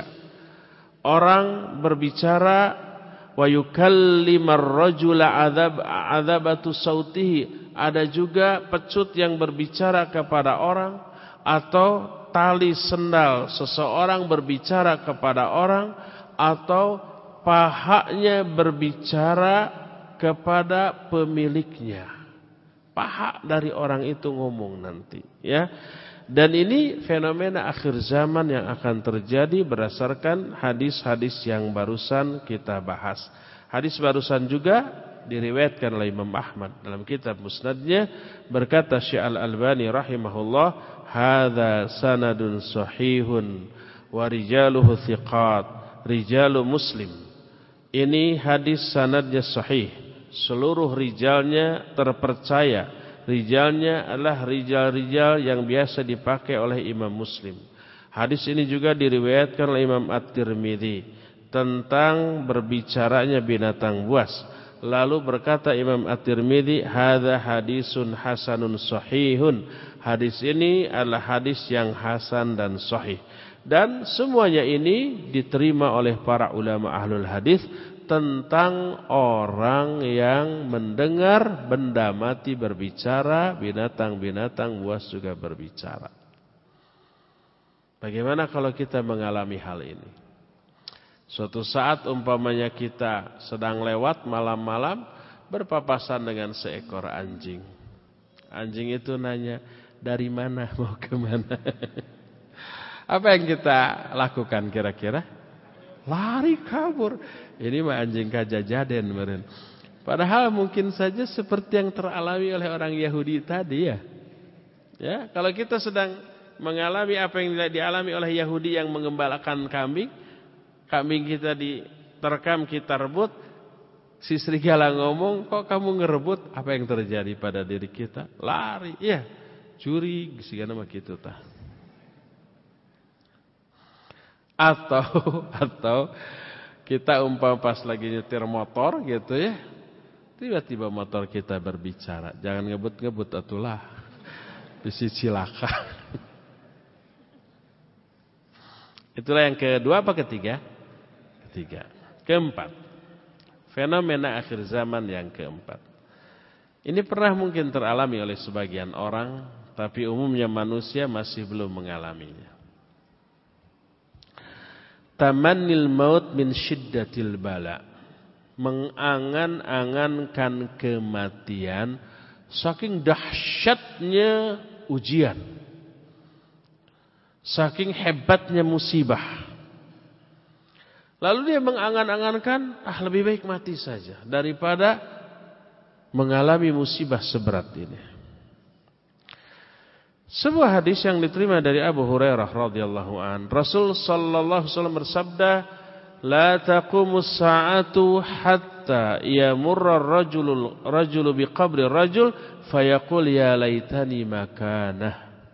Orang berbicara, wa yukallimar rajula adzab adzabatu sautihi. Ada juga pecut yang berbicara kepada orang, atau tali sendal seseorang berbicara kepada orang, atau pahanya berbicara kepada pemiliknya. Paha dari orang itu ngomong nanti, ya. Dan ini fenomena akhir zaman yang akan terjadi berdasarkan hadis-hadis yang barusan kita bahas. Hadis barusan juga diriwayatkan oleh Imam Ahmad dalam kitab Musnadnya, berkata Syekh Al-Albani rahimahullah, hadza sanadun sahihun wa rijaluhu thiqat rijalu Muslim. Ini hadis sanadnya sahih, seluruh rijalnya terpercaya. Rijalnya adalah rijal-rijal yang biasa dipakai oleh Imam Muslim. Hadis ini juga diriwayatkan oleh Imam At-Tirmidzi tentang berbicaranya binatang buas. Lalu berkata Imam At-Tirmidzi, hadza hadisun hasanun sahihun. Hadis ini adalah hadis yang hasan dan sahih. Dan semuanya ini diterima oleh para ulama ahlul hadis tentang orang yang mendengar benda mati berbicara, binatang-binatang buas juga berbicara. Bagaimana kalau kita mengalami hal ini? Suatu saat umpamanya kita sedang lewat malam-malam berpapasan dengan seekor anjing. Anjing itu nanya, dari mana mau ke mana? Apa yang kita lakukan kira-kira? Lari kabur. Ini mah anjing kajajaden meren. Padahal mungkin saja seperti yang teralami oleh orang Yahudi tadi ya. Ya, kalau kita sedang mengalami apa yang dialami oleh Yahudi yang mengembalakan kambing, kambing kita diterkam, kita rebut, si serigala ngomong, kok kamu ngerebut? Apa yang terjadi pada diri kita? Lari, ya, curi, segala macam gitu tah. Atau atau kita umpam pas lagi nyetir motor gitu ya, tiba-tiba motor kita berbicara, jangan ngebut-ngebut atulah, bisi cilaka. Itulah yang kedua apa ketiga? Ketiga. Keempat, fenomena akhir zaman yang keempat. Ini pernah mungkin teralami oleh sebagian orang, tapi umumnya manusia masih belum mengalaminya. Tamannil maut min syiddatil bala. Mengangan-angankan kematian saking dahsyatnya ujian, saking hebatnya musibah. Lalu dia mengangan-angankan, ah lebih baik mati saja daripada mengalami musibah seberat ini. Sebuah hadis yang diterima dari Abu Hurairah radhiyallahu an, Rasul sallallahu alaihi wasallam bersabda, la taqumus sa'atu hatta yamurra ar-rajulu rajulu biqabri rajul fayaqul ya laitani makanah.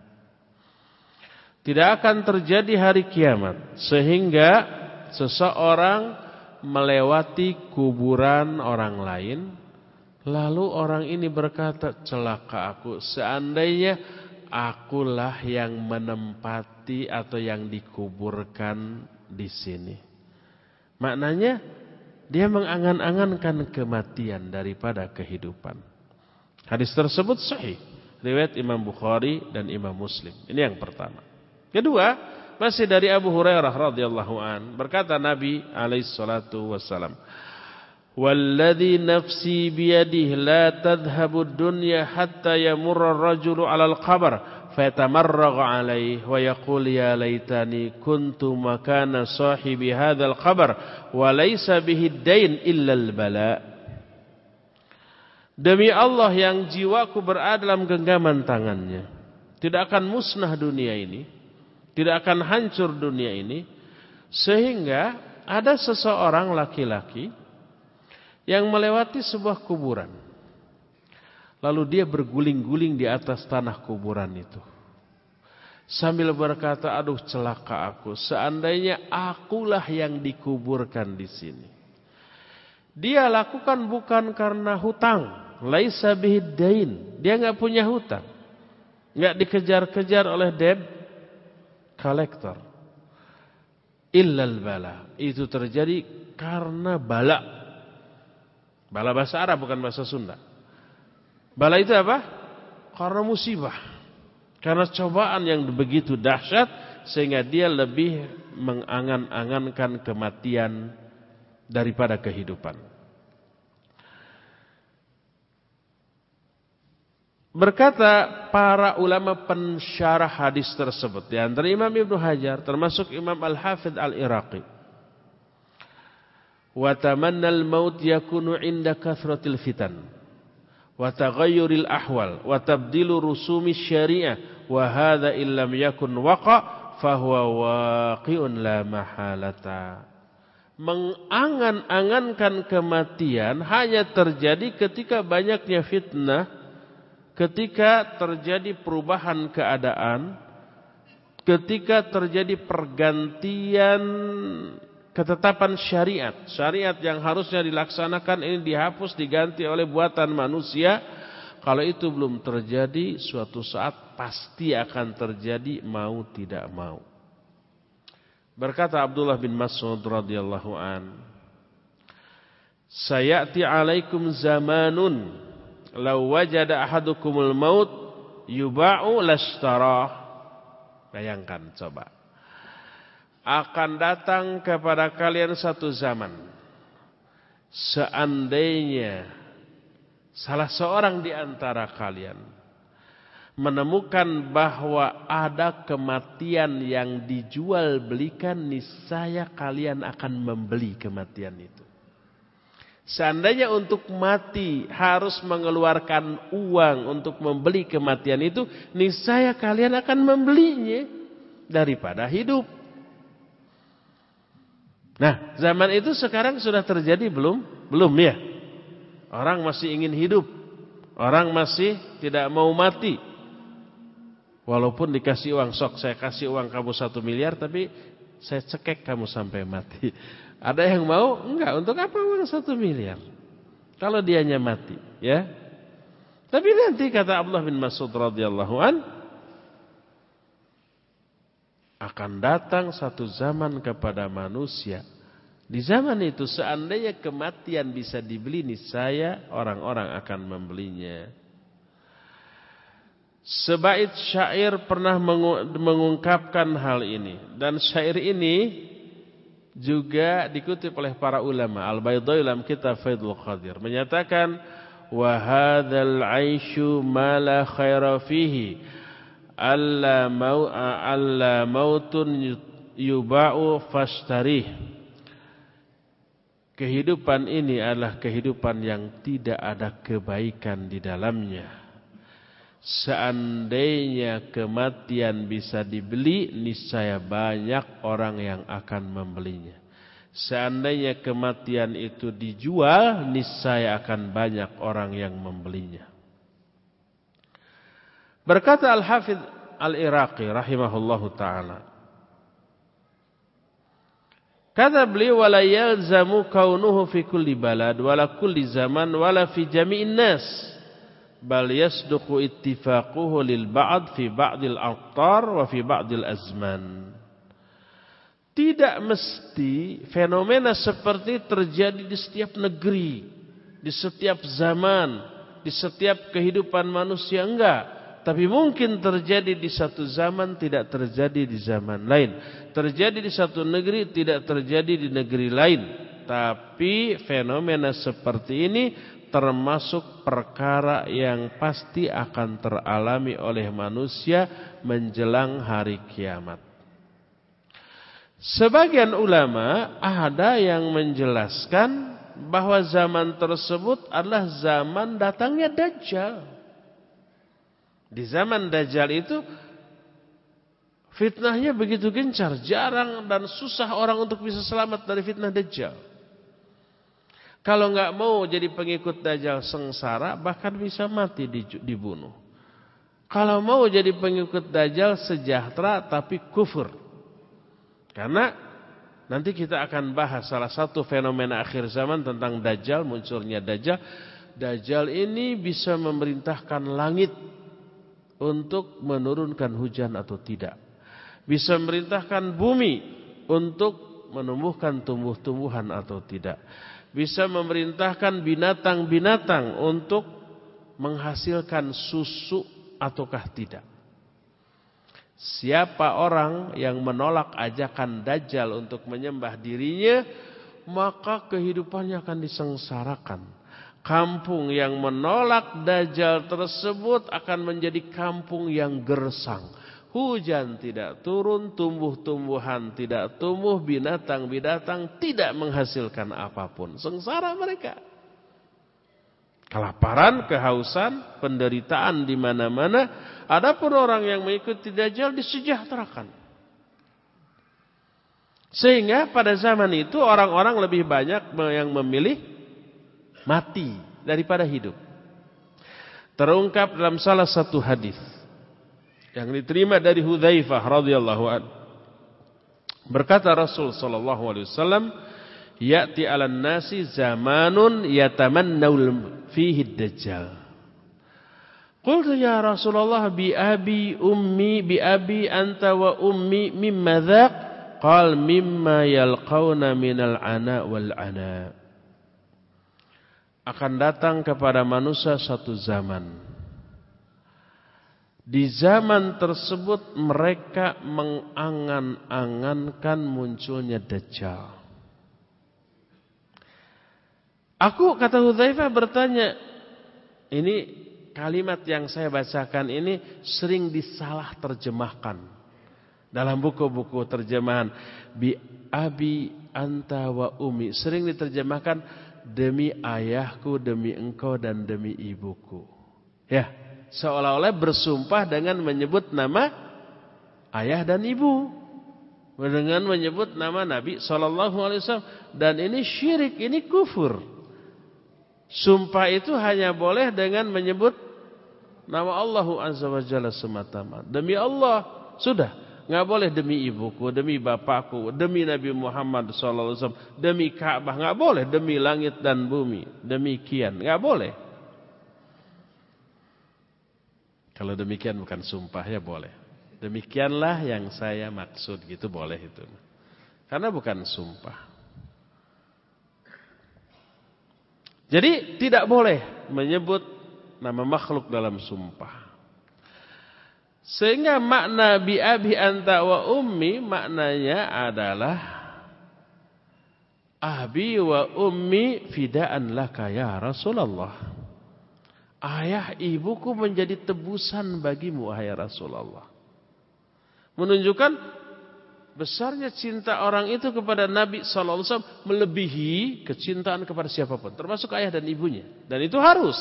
Tidak akan terjadi hari kiamat sehingga seseorang melewati kuburan orang lain, lalu orang ini berkata, celaka aku, seandainya akulah yang menempati atau yang dikuburkan di sini. Maknanya dia mengangan-angankan kematian daripada kehidupan. Hadis tersebut sahih, riwayat Imam Bukhari dan Imam Muslim. Ini yang pertama. Kedua, masih dari Abu Hurairah radhiyallahu an, berkata Nabi alaihi salatu wassalam, walladzi nafsi biyadihi la tadhhabu ad-dunya hatta yamurra ar-rajulu 'ala al-qabr fayatamarraghu 'alayhi wa yaqul ya laitani kuntu makana sahibi hadzal qabr wa laysa bihi ad-dain illa al-bala. Demi Allah yang jiwaku berada dalam genggaman tangannya, tidak akan musnah dunia ini, tidak akan hancur dunia ini, sehingga ada seseorang laki-laki yang melewati sebuah kuburan. Lalu dia berguling-guling di atas tanah kuburan itu. Sambil berkata, aduh celaka aku, seandainya akulah yang dikuburkan di sini. Dia lakukan bukan karena hutang, laisa bihiddain, dia enggak punya hutang. Enggak dikejar-kejar oleh debt collector. Illal bala, itu terjadi karena bala. Bala bahasa Arab bukan bahasa Sunda. Bala itu apa? Karena musibah. Karena cobaan yang begitu dahsyat sehingga dia lebih mengangan-angankan kematian daripada kehidupan. Berkata para ulama pensyarah hadis tersebut, di antara Imam Ibnu Hajar termasuk Imam Al-Hafidh Al-Iraqi, wa tamannal maut yakunu inda kathratil fitan wa taghayyuril ahwal wa tabdilu rusumi syariah wa hadza illam yakun waqa fahuwa waqi'un la mahalata. Mengangan-angankan kematian hanya terjadi ketika banyaknya fitnah, ketika terjadi perubahan keadaan, ketika terjadi pergantian ketetapan syariat. Syariat yang harusnya dilaksanakan ini dihapus, diganti oleh buatan manusia. Kalau itu belum terjadi, suatu saat pasti akan terjadi mau tidak mau. Berkata Abdullah bin Mas'ud radhiyallahu an, sayati alaikum zamanun law wajada ahadukumul maut yuba'u lastarah. Bayangkan coba, akan datang kepada kalian satu zaman, seandainya salah seorang di antara kalian menemukan bahwa ada kematian yang dijual belikan, niscaya kalian akan membeli kematian itu. Seandainya untuk mati harus mengeluarkan uang untuk membeli kematian itu, niscaya kalian akan membelinya daripada hidup. Nah, zaman itu sekarang sudah terjadi belum? Belum ya. Orang masih ingin hidup. Orang masih tidak mau mati. Walaupun dikasih uang, sok saya kasih uang kamu satu miliar, tapi saya cekek kamu sampai mati. Ada yang mau? Enggak. Untuk apa uang satu miliar? Kalau dianya mati, ya. Tapi nanti kata Abdullah bin Mas'ud radhiyallahu an, akan datang satu zaman kepada manusia. Di zaman itu seandainya kematian bisa dibeli, niscaya orang-orang akan membelinya. Sebaik syair pernah mengungkapkan hal ini, dan syair ini juga dikutip oleh para ulama. Al-Baydai dalam kitab Faidul Qadir menyatakan, wa hadzal 'aisyu ma la khaira fihi alla mau alla mautun yuba'u fastarih. Kehidupan ini adalah kehidupan yang tidak ada kebaikan di dalamnya. Seandainya kematian bisa dibeli, niscaya banyak orang yang akan membelinya. Seandainya kematian itu dijual, niscaya akan banyak orang yang membelinya. Berkata Al-Hafidh Al-Iraqi rahimahullahu ta'ala, kata beliau, wala yalzamu kaunuhu fi kulli balad wala kulli zaman wala fi jami'in nas, bal yasduqu ittifaquhu lil ba'd fi ba'dil aqtar wa fi ba'dil azman. Tidak mesti fenomena seperti terjadi di setiap negeri, di setiap zaman, di setiap kehidupan manusia, enggak. Tapi mungkin terjadi di satu zaman, tidak terjadi di zaman lain. Terjadi di satu negeri, tidak terjadi di negeri lain. Tapi fenomena seperti ini termasuk perkara yang pasti akan teralami oleh manusia menjelang hari kiamat. Sebagian ulama ada yang menjelaskan bahwa zaman tersebut adalah zaman datangnya Dajjal. Di zaman Dajjal itu fitnahnya begitu gencar, jarang dan susah orang untuk bisa selamat dari fitnah Dajjal. Kalau nggak mau jadi pengikut Dajjal sengsara, bahkan bisa mati dibunuh. Kalau mau jadi pengikut Dajjal sejahtera tapi kufur. Karena nanti kita akan bahas salah satu fenomena akhir zaman tentang Dajjal, munculnya Dajjal. Dajjal ini bisa memerintahkan langit untuk menurunkan hujan atau tidak. Bisa memerintahkan bumi untuk menumbuhkan tumbuh-tumbuhan atau tidak. Bisa memerintahkan binatang-binatang untuk menghasilkan susu ataukah tidak. Siapa orang yang menolak ajakan Dajjal untuk menyembah dirinya, maka kehidupannya akan disengsarakan. Kampung yang menolak Dajjal tersebut akan menjadi kampung yang gersang. Hujan tidak turun, tumbuh-tumbuhan tidak tumbuh, binatang-binatang tidak menghasilkan apapun. Sengsara mereka. Kelaparan, kehausan, penderitaan di mana-mana. Adapun orang yang mengikuti Dajjal disejahterakan. Sehingga pada zaman itu orang-orang lebih banyak yang memilih mati daripada hidup. Terungkap dalam salah satu hadis yang diterima dari Hudzaifah radhiyallahu anhu. Berkata Rasul sallallahu alaihi wasallam, "Ya'ti 'alan nasi zamanun yatamannaul fihi ad-dajjal." Qultu ya Rasulullah bi abi ummi bi abi anta wa ummi mimma dzaq? Qal mimma yalqauna minal ana wal ana. Akan datang kepada manusia satu zaman. Di zaman tersebut mereka mengangan-angankan munculnya Dajjal. Aku, kata Hudzaifah, bertanya, ini kalimat yang saya bacakan ini sering disalah terjemahkan dalam buku-buku terjemahan. Bi abi anta wa umi. Sering diterjemahkan demi ayahku, demi engkau dan demi ibuku. Ya. Seolah-olah bersumpah dengan menyebut nama ayah dan ibu, dengan menyebut nama Nabi shallallahu alaihi wasallam, dan ini syirik, ini kufur. Sumpah itu hanya boleh dengan menyebut nama Allah azza wa jalla semata-mata. Demi Allah, sudah, nggak boleh demi ibuku, demi bapakku, demi Nabi Muhammad shallallahu alaihi wasallam, demi Ka'bah, nggak boleh, demi langit dan bumi, demikian, nggak boleh. Kalau demikian bukan sumpah, ya boleh. Demikianlah yang saya maksud, gitu boleh itu. Karena bukan sumpah. Jadi tidak boleh menyebut nama makhluk dalam sumpah. Sehingga makna bi abi anta wa ummi maknanya adalah abi wa ummi fidaan laka ya Rasulullah. Ayah ibuku menjadi tebusan bagimu wahai Rasulullah. Menunjukkan besarnya cinta orang itu kepada Nabi sallallahu alaihi wasallam melebihi kecintaan kepada siapapun, termasuk ayah dan ibunya. Dan itu harus.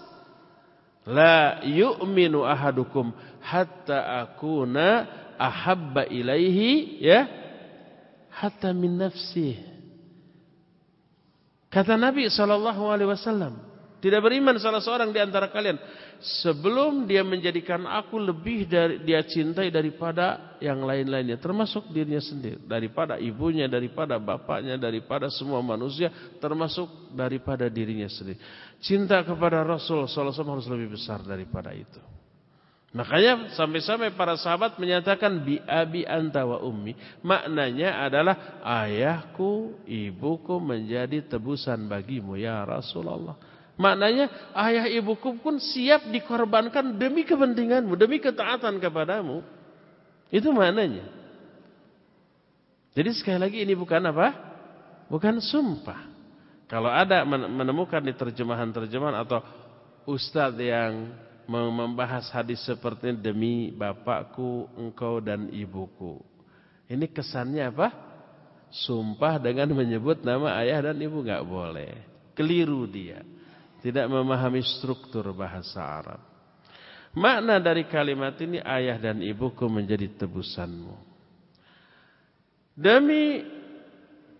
La yu'minu ahadukum hatta akuna ahabba ilaihi ya hatta min nafsihi. Kata Nabi sallallahu alaihi wasallam, tidak beriman salah seorang di antara kalian sebelum dia menjadikan aku lebih dari dia cintai daripada yang lain-lainnya, termasuk dirinya sendiri, daripada ibunya, daripada bapaknya, daripada semua manusia, termasuk daripada dirinya sendiri. Cinta kepada Rasul sallallahu alaihi wasallam harus lebih besar daripada itu. Makanya sampai-sampai para sahabat menyatakan bi abi anta wa ummi, maknanya adalah ayahku, ibuku menjadi tebusan bagimu ya Rasulullah. Maknanya ayah ibuku pun siap dikorbankan demi kepentinganmu, demi ketaatan kepadamu. Itu maknanya. Jadi sekali lagi ini bukan apa? Bukan sumpah. Kalau ada menemukan di terjemahan-terjemahan atau ustadz yang membahas hadis seperti ini, demi bapakku, engkau dan ibuku. Ini kesannya apa? Sumpah dengan menyebut nama ayah dan ibu, nggak boleh. Keliru dia. Tidak memahami struktur bahasa Arab. Makna dari kalimat ini, ayah dan ibuku menjadi tebusanmu. Demi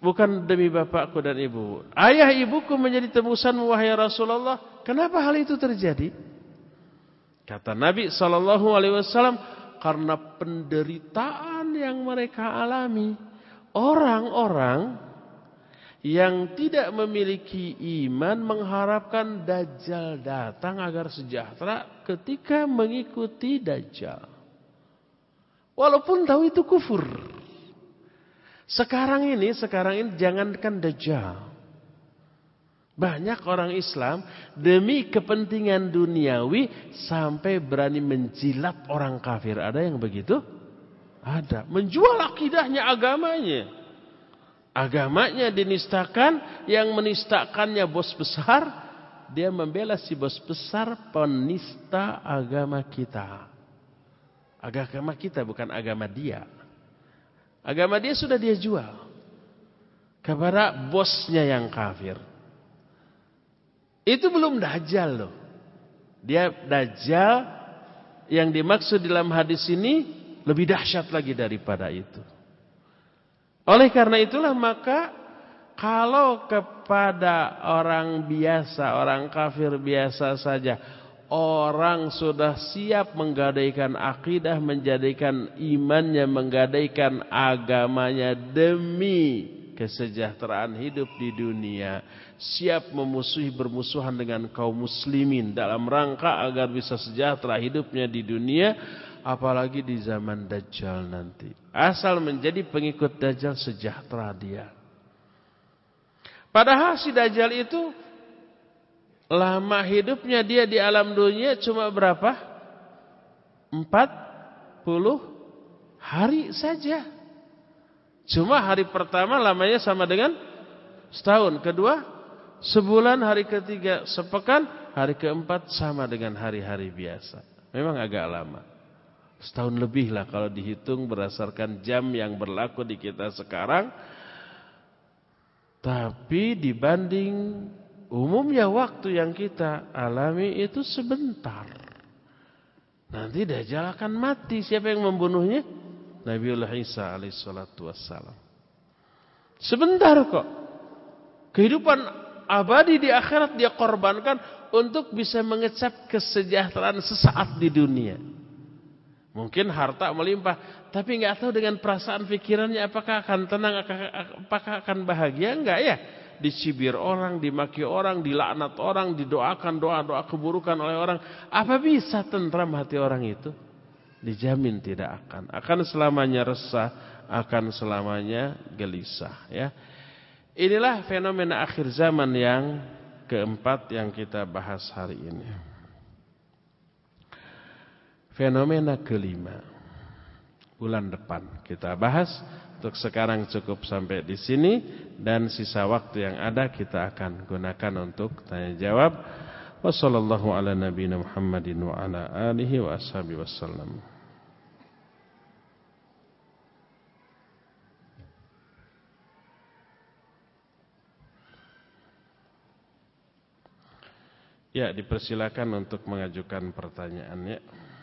bukan demi bapakku dan ibu. Ayah ibuku menjadi tembusanmu wahai Rasulullah. Kenapa hal itu terjadi? Kata Nabi sallallahu alaihi wasallam, karena penderitaan yang mereka alami. Orang-orang yang tidak memiliki iman mengharapkan Dajjal datang agar sejahtera ketika mengikuti Dajjal. Walaupun tahu itu kufur. Sekarang ini, sekarang ini jangankan Dajjal. Banyak orang Islam demi kepentingan duniawi sampai berani menjilat orang kafir. Ada yang begitu? Ada. Menjual akidahnya, agamanya. Agamanya dinistakan, yang menistakannya bos besar. Dia membela si bos besar penista agama kita. Agama kita bukan agama dia. Agama dia sudah dia jual kepada bosnya yang kafir. Itu belum Dajjal loh. Dia Dajjal yang dimaksud dalam hadis ini lebih dahsyat lagi daripada itu. Oleh karena itulah maka kalau kepada orang biasa, orang kafir biasa saja, orang sudah siap menggadaikan akidah, menjadikan imannya, menggadaikan agamanya demi kesejahteraan hidup di dunia, siap memusuhi, bermusuhan dengan kaum muslimin dalam rangka agar bisa sejahtera hidupnya di dunia, apalagi di zaman Dajjal nanti. Asal menjadi pengikut Dajjal, sejahtera dia. Padahal si Dajjal itu lama hidupnya dia di alam dunia cuma berapa? empat puluh hari saja. Cuma hari pertama lamanya sama dengan setahun. Kedua, sebulan. Hari ketiga, sepekan. Hari keempat sama dengan hari-hari biasa. Memang agak lama. Setahun lebih lah kalau dihitung berdasarkan jam yang berlaku di kita sekarang. Tapi dibanding umumnya waktu yang kita alami itu sebentar. Nanti Dajjal akan mati. Siapa yang membunuhnya? Nabiullah Isa alaihissalatu wassalam. Sebentar kok. Kehidupan abadi di akhirat dia korbankan untuk bisa mengecap kesejahteraan sesaat di dunia. Mungkin harta melimpah, tapi nggak tahu dengan perasaan pikirannya apakah akan tenang, apakah akan bahagia, enggak ya? Dicibir orang, dimaki orang, dilaknat orang, didoakan doa-doa keburukan oleh orang. Apa bisa tentram hati orang itu? Dijamin tidak akan. Akan selamanya resah, akan selamanya gelisah. Ya. Inilah fenomena akhir zaman yang keempat yang kita bahas hari ini. Fenomena kelima, bulan depan kita bahas. Untuk sekarang cukup sampai di sini, dan sisa waktu yang ada kita akan gunakan untuk tanya jawab. Wassallallahu ala nabiyina Muhammadin wa ala alihi wa ashabihi wassalam. Ya, dipersilakan untuk mengajukan pertanyaannya.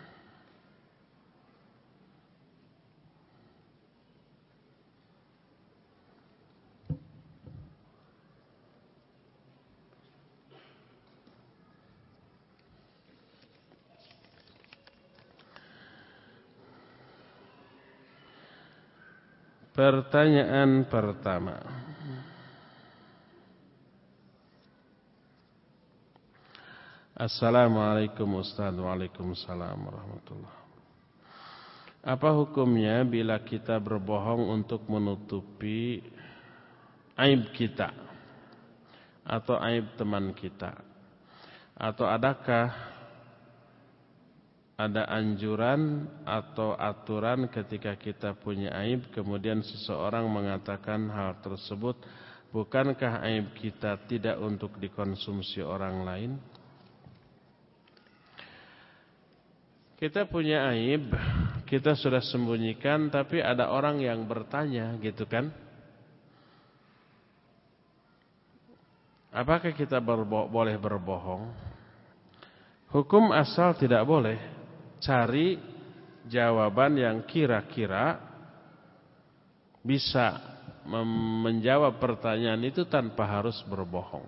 Pertanyaan pertama. Assalamualaikum Ustaz. Waalaikumsalam warahmatullahi. Apa hukumnya bila kita berbohong untuk menutupi aib kita atau aib teman kita? Atau adakah ada anjuran atau aturan ketika kita punya aib kemudian seseorang mengatakan hal tersebut, bukankah aib kita tidak untuk dikonsumsi orang lain? Kita punya aib, kita sudah sembunyikan, tapi ada orang yang bertanya, gitu kan? Apakah kita berbo- boleh berbohong? Hukum asal tidak boleh. Cari jawaban yang kira-kira bisa menjawab pertanyaan itu tanpa harus berbohong.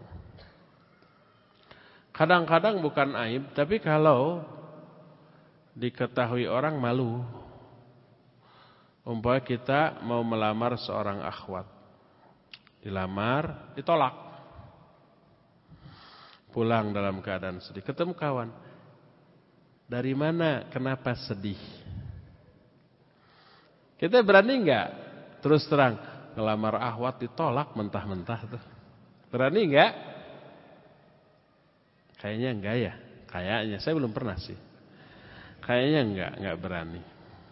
Kadang-kadang bukan aib, tapi kalau diketahui orang malu. Umpamanya kita mau melamar seorang akhwat. Dilamar, ditolak. Pulang dalam keadaan sedih. Ketemu kawan. Dari mana? Kenapa sedih? Kita berani enggak? Terus terang, ngelamar akhwat ditolak mentah-mentah tuh. Berani enggak? Kayaknya enggak ya. Kayaknya, saya belum pernah sih. Kayaknya enggak, enggak berani.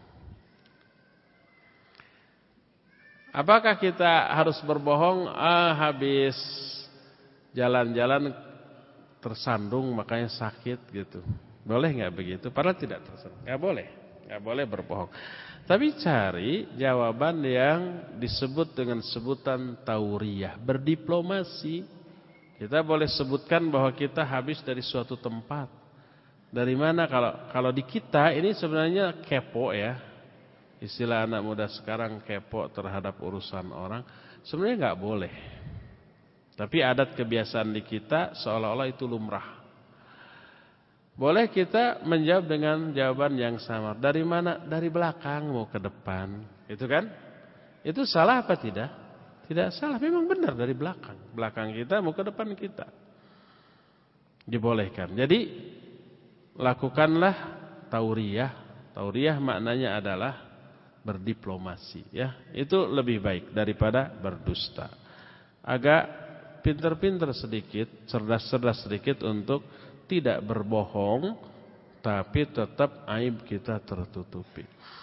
Apakah kita harus berbohong? Ah, habis jalan-jalan tersandung makanya sakit gitu. Boleh enggak begitu? Padahal tidak tersandung. Enggak boleh. Enggak boleh berbohong. Tapi cari jawaban yang disebut dengan sebutan tauriyah, berdiplomasi. Kita boleh sebutkan bahwa kita habis dari suatu tempat. Dari mana? Kalau kalau di kita ini sebenarnya kepo ya. Istilah anak muda sekarang kepo terhadap urusan orang. Sebenarnya nggak boleh. Tapi adat kebiasaan di kita seolah-olah itu lumrah. Boleh kita menjawab dengan jawaban yang samar. Dari mana? Dari belakang mau ke depan. Itu kan? Itu salah apa tidak? Tidak salah. Memang benar dari belakang. Belakang kita mau ke depan kita. Dibolehkan. Jadi lakukanlah tauriyah. Tauriyah maknanya adalah berdiplomasi. Ya, itu lebih baik daripada berdusta. Agak pintar-pintar sedikit, cerdas-cerdas sedikit untuk tidak berbohong, tapi tetap aib kita tertutupi.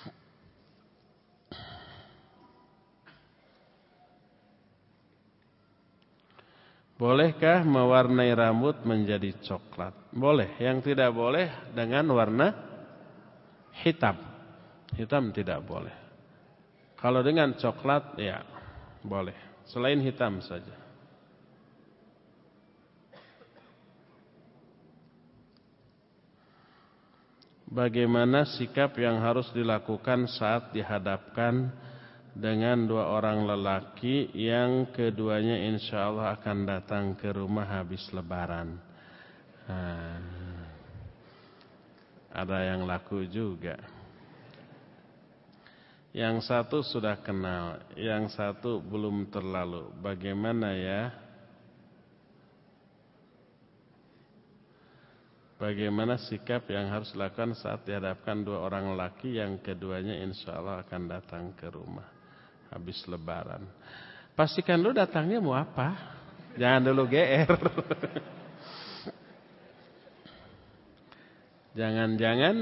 Bolehkah mewarnai rambut menjadi coklat? Boleh. Yang tidak boleh dengan warna hitam. Hitam tidak boleh. Kalau dengan coklat, ya boleh. Selain hitam saja. Bagaimana sikap yang harus dilakukan saat dihadapkan dengan dua orang lelaki yang keduanya insya Allah akan datang ke rumah habis lebaran? Nah, ada yang laku juga. Yang satu sudah kenal, yang satu belum terlalu. Bagaimana ya? Bagaimana sikap yang harus dilakukan saat dihadapkan dua orang lelaki yang keduanya insya Allah akan datang ke rumah habis lebaran? Pastikan lu datangnya mau apa? Jangan dulu G R. Jangan-jangan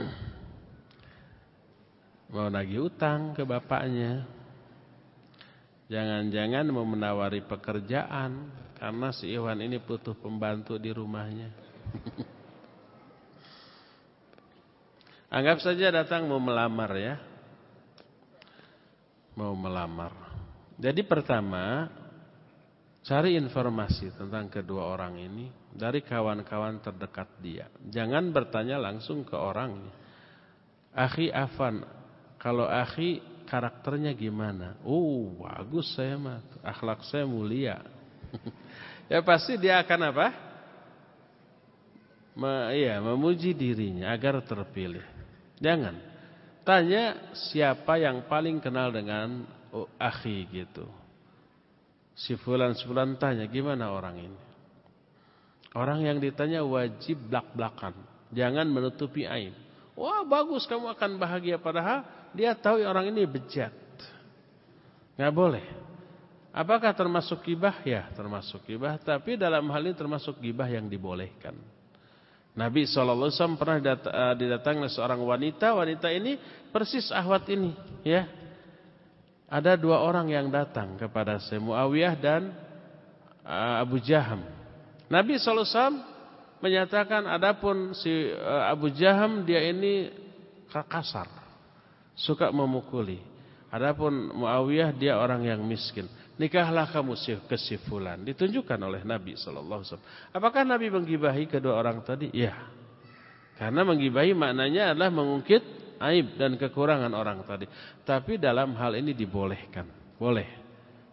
mau nagih utang ke bapaknya. Jangan-jangan mau menawari pekerjaan karena si Iwan ini butuh pembantu di rumahnya. Anggap saja datang mau melamar ya. Mau melamar. Jadi pertama, cari informasi tentang kedua orang ini dari kawan-kawan terdekat dia. Jangan bertanya langsung ke orangnya. Akhi Afan, kalau akhi karakternya gimana? Oh, bagus saya mah. Akhlak saya mulia. Ya pasti dia akan apa? Me, iya, memuji dirinya agar terpilih. Jangan tanya siapa yang paling kenal dengan oh, akhi gitu. Si fulan si fulan tanya gimana orang ini. Orang yang ditanya wajib blak-blakan. Jangan menutupi aib. Wah bagus kamu akan bahagia, padahal dia tahu orang ini bejat. Nggak boleh. Apakah termasuk gibah? Ya termasuk gibah. Tapi dalam hal ini termasuk gibah yang dibolehkan. Nabi shallallahu alaihi wasallam pernah didatangi seorang wanita. Wanita ini persis ahwat ini, ya. Ada dua orang yang datang kepada saya, Muawiyah dan Abu Jaham. Nabi shallallahu alaihi wasallam menyatakan, adapun si Abu Jaham dia ini kasar, suka memukuli. Adapun Muawiyah dia orang yang miskin. Nikahlah kamu ke si fulan. Ditunjukkan oleh Nabi shallallahu alaihi wasallam. Apakah Nabi menggibahi kedua orang tadi? Ya. Karena menggibahi maknanya adalah mengungkit aib dan kekurangan orang tadi. Tapi dalam hal ini dibolehkan. Boleh.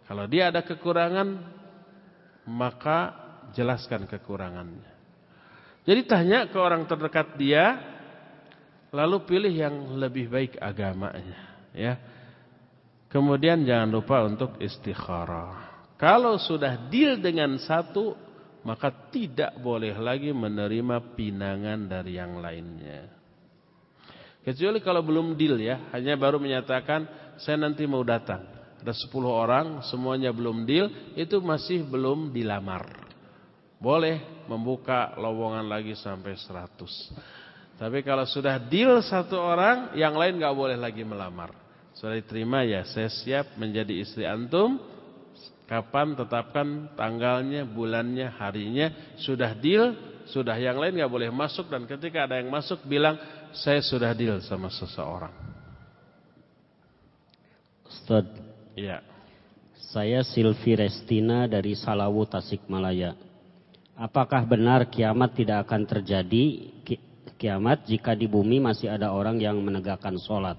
Kalau dia ada kekurangan, maka jelaskan kekurangannya. Jadi tanya ke orang terdekat dia, lalu pilih yang lebih baik agamanya, ya. Kemudian jangan lupa untuk istikharah. Kalau sudah deal dengan satu, maka tidak boleh lagi menerima pinangan dari yang lainnya. Kecuali kalau belum deal, ya, hanya baru menyatakan saya nanti mau datang. Ada sepuluh orang, semuanya belum deal, itu masih belum dilamar. Boleh membuka lowongan lagi sampai seratus. Tapi kalau sudah deal satu orang, yang lain gak boleh lagi melamar. Sudah diterima, ya, saya siap menjadi istri antum. Kapan tetapkan tanggalnya, bulannya, harinya. Sudah deal, sudah, yang lain gak boleh masuk. Dan ketika ada yang masuk bilang, saya sudah deal sama seseorang. Ustaz, ya. Saya Silvi Restina dari Salawu, Tasikmalaya. Apakah benar kiamat tidak akan terjadi ki- kiamat jika di bumi masih ada orang yang menegakkan sholat?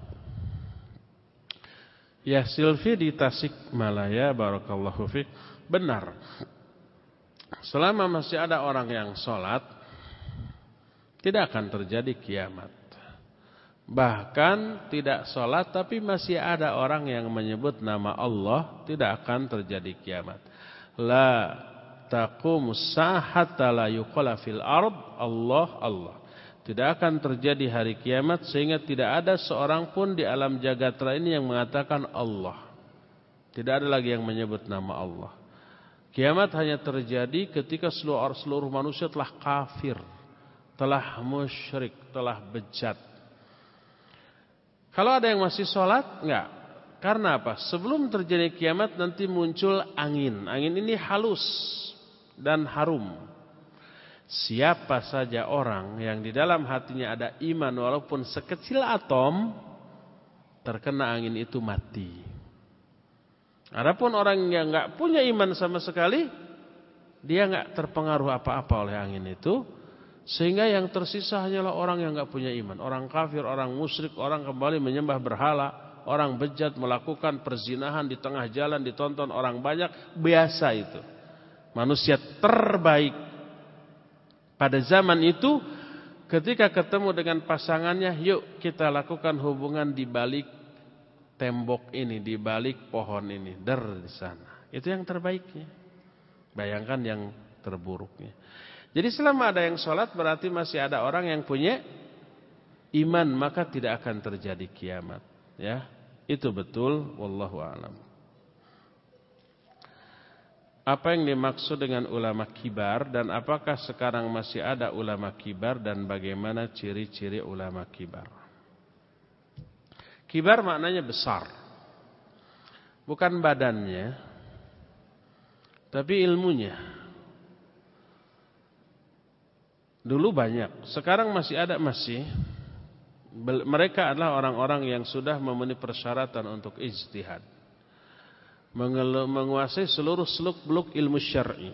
Ya, Silvi di Tasikmalaya, barakallahu fiik, benar. Selama masih ada orang yang sholat, tidak akan terjadi kiamat. Bahkan tidak sholat tapi masih ada orang yang menyebut nama Allah, tidak akan terjadi kiamat. La taqumus sa'ata la yuqala fil ard Allah Allah. Tidak akan terjadi hari kiamat sehingga tidak ada seorang pun di alam jagatera ini yang mengatakan Allah. Tidak ada lagi yang menyebut nama Allah. Kiamat hanya terjadi ketika seluruh seluruh manusia telah kafir, telah musyrik, telah bejat. Kalau ada yang masih sholat, enggak. Karena apa? Sebelum terjadi kiamat nanti muncul angin. Angin ini halus dan harum. Siapa saja orang yang di dalam hatinya ada iman walaupun sekecil atom, terkena angin itu mati. Adapun orang yang enggak punya iman sama sekali, dia enggak terpengaruh apa-apa oleh angin itu. Sehingga yang tersisa hanyalah orang yang enggak punya iman. Orang kafir, orang musyrik, orang kembali menyembah berhala, orang bejat melakukan perzinahan di tengah jalan ditonton orang banyak. Biasa itu. Manusia terbaik pada zaman itu ketika ketemu dengan pasangannya, yuk kita lakukan hubungan di balik tembok ini, di balik pohon ini, der di sana. Itu yang terbaiknya. Bayangkan yang terburuknya. Jadi selama ada yang sholat berarti masih ada orang yang punya iman, maka tidak akan terjadi kiamat. Ya, itu betul. Wallahu a'lam. Apa yang dimaksud dengan ulama kibar dan apakah sekarang masih ada ulama kibar dan bagaimana ciri-ciri ulama kibar? Kibar maknanya besar, bukan badannya, tapi ilmunya. Dulu banyak, sekarang masih ada masih. Mereka adalah orang-orang yang sudah memenuhi persyaratan untuk ijtihad, menguasai seluruh seluk-beluk ilmu syar'i.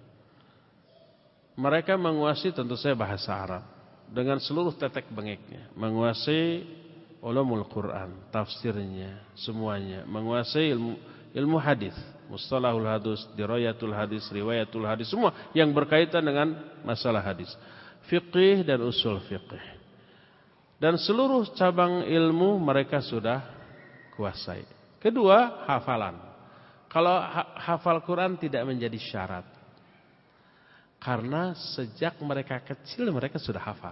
Mereka menguasai tentu saja bahasa Arab dengan seluruh tetek bengeknya, menguasai ulumul Quran, tafsirnya, semuanya, menguasai ilmu ilmu hadis, mustalahul hadis, dirayatul hadis, riwayatul hadis, semua yang berkaitan dengan masalah hadis, fiqih dan usul fiqih. Dan seluruh cabang ilmu mereka sudah kuasai. Kedua, hafalan. Kalau hafal Quran tidak menjadi syarat. Karena sejak mereka kecil mereka sudah hafal.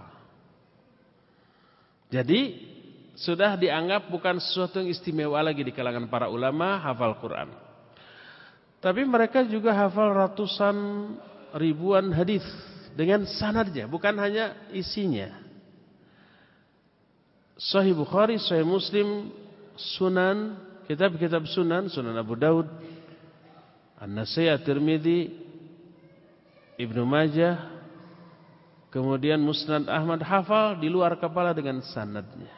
Jadi sudah dianggap bukan sesuatu yang istimewa lagi di kalangan para ulama hafal Quran. Tapi mereka juga hafal ratusan ribuan hadis dengan sanadnya, bukan hanya isinya. Sahih Bukhari, Sahih Muslim, Sunan, kitab-kitab Sunan, Sunan Abu Daud, An-Nasai, At-Tirmidzi, Ibnu Majah, kemudian Musnad Ahmad, hafal di luar kepala dengan sanadnya.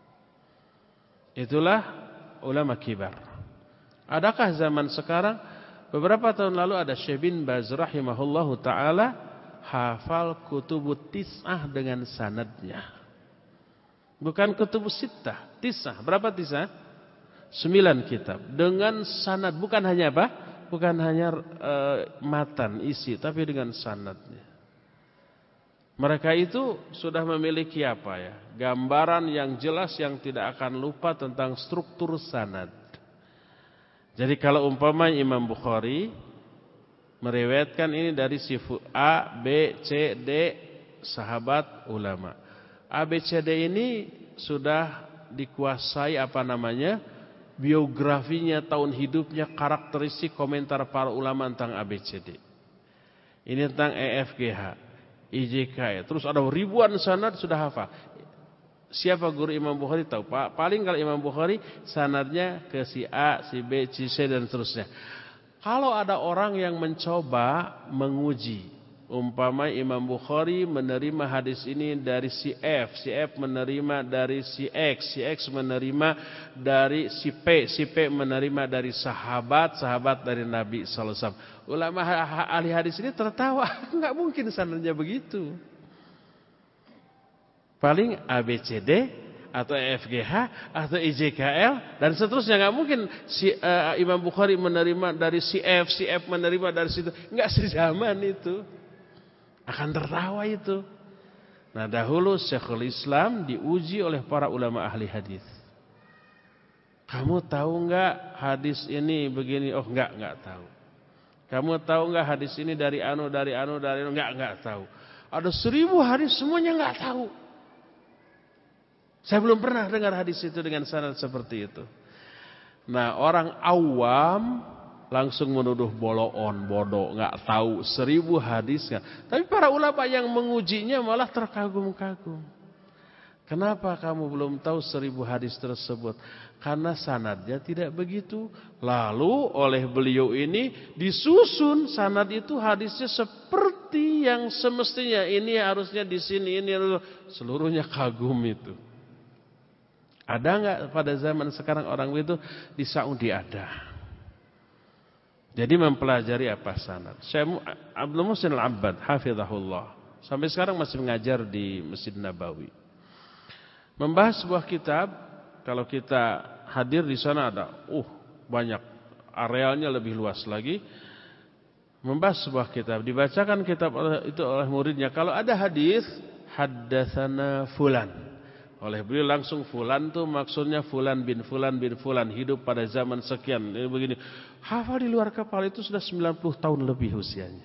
Itulah ulama kibar. Adakah zaman sekarang? Beberapa tahun lalu ada Syekh bin Baz rahimahullahu taala hafal kutubut tis'ah dengan sanadnya. Bukan kutubus sittah, tis'ah. Berapa tis'ah? Sembilan kitab dengan sanad, bukan hanya apa? Bukan hanya uh, matan isi, tapi dengan sanadnya. Mereka itu sudah memiliki apa ya? Gambaran yang jelas yang tidak akan lupa tentang struktur sanad. Jadi kalau umpama Imam Bukhari meriwayatkan ini dari si A, B, C, D sahabat ulama. A, B, C, D ini sudah dikuasai apa namanya? Biografinya, tahun hidupnya, karakteristik, komentar para ulama tentang A, B, C, D. Ini tentang E, F, G, H, I, J, K, L. Terus ada ribuan sanad sudah hafal. Siapa guru Imam Bukhari tahu? Paling kalau Imam Bukhari sanadnya ke si A, si B, si C dan seterusnya. Kalau ada orang yang mencoba menguji, umpama Imam Bukhari menerima hadis ini dari si F, si F menerima dari si X, si X menerima dari si P, si P menerima dari sahabat, sahabat dari Nabi sallallahu alaihi wasallam. Ulama ahli hadis ini tertawa, nggak mungkin sanadnya begitu. Paling A, B, C, D atau E, F, G, H atau I, J, K, L dan seterusnya. Nggak mungkin si uh, Imam Bukhari menerima dari si F, si F menerima dari situ. Nggak sezaman itu. Akan tertawa itu. Nah dahulu Syekhul Islam diuji oleh para ulama ahli hadis. Kamu tahu nggak hadis ini begini? Oh nggak nggak tahu. Kamu tahu nggak hadis ini dari anu dari anu dari anu? Nggak nggak tahu. Ada seribu hadis semuanya nggak tahu. Saya belum pernah dengar hadis itu dengan sanad seperti itu. Nah orang awam langsung menuduh boloon, bodoh, nggak tahu seribu hadis. Tapi para ulama yang mengujinya malah terkagum-kagum. Kenapa kamu belum tahu seribu hadis tersebut? Karena sanadnya tidak begitu. Lalu oleh beliau ini disusun sanad itu hadisnya seperti yang semestinya. Ini harusnya di sini, ini seluruhnya kagum itu. Ada nggak pada zaman sekarang orang itu? Di Saudi ada. Jadi mempelajari apa sanad. Syekh Abdul Muhsin Al-Abbad hafizahullah sampai sekarang masih mengajar di Masjid Nabawi. Membahas sebuah kitab, kalau kita hadir di sana ada uh banyak, arealnya lebih luas lagi. Membahas sebuah kitab, dibacakan kitab itu oleh muridnya. Kalau ada hadis haddatsana fulan, oleh beliau langsung fulan tuh maksudnya fulan bin fulan bin fulan hidup pada zaman sekian. Ini begini. Hafal di luar kepala itu sudah sembilan puluh tahun lebih usianya.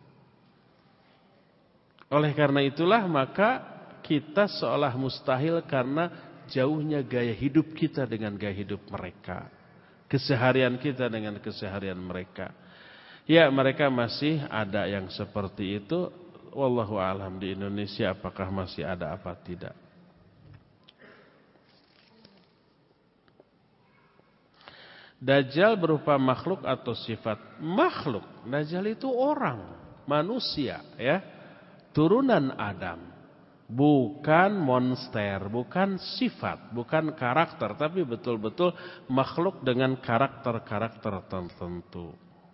Oleh karena itulah maka kita seolah mustahil karena jauhnya gaya hidup kita dengan gaya hidup mereka. Keseharian kita dengan keseharian mereka. Ya mereka masih ada yang seperti itu. Wallahu a'lam di Indonesia apakah masih ada apa tidak. Dajjal berupa makhluk atau sifat? Makhluk. Dajjal itu orang, manusia, ya, turunan Adam, bukan monster, bukan sifat, bukan karakter, tapi betul-betul makhluk dengan karakter-karakter tertentu.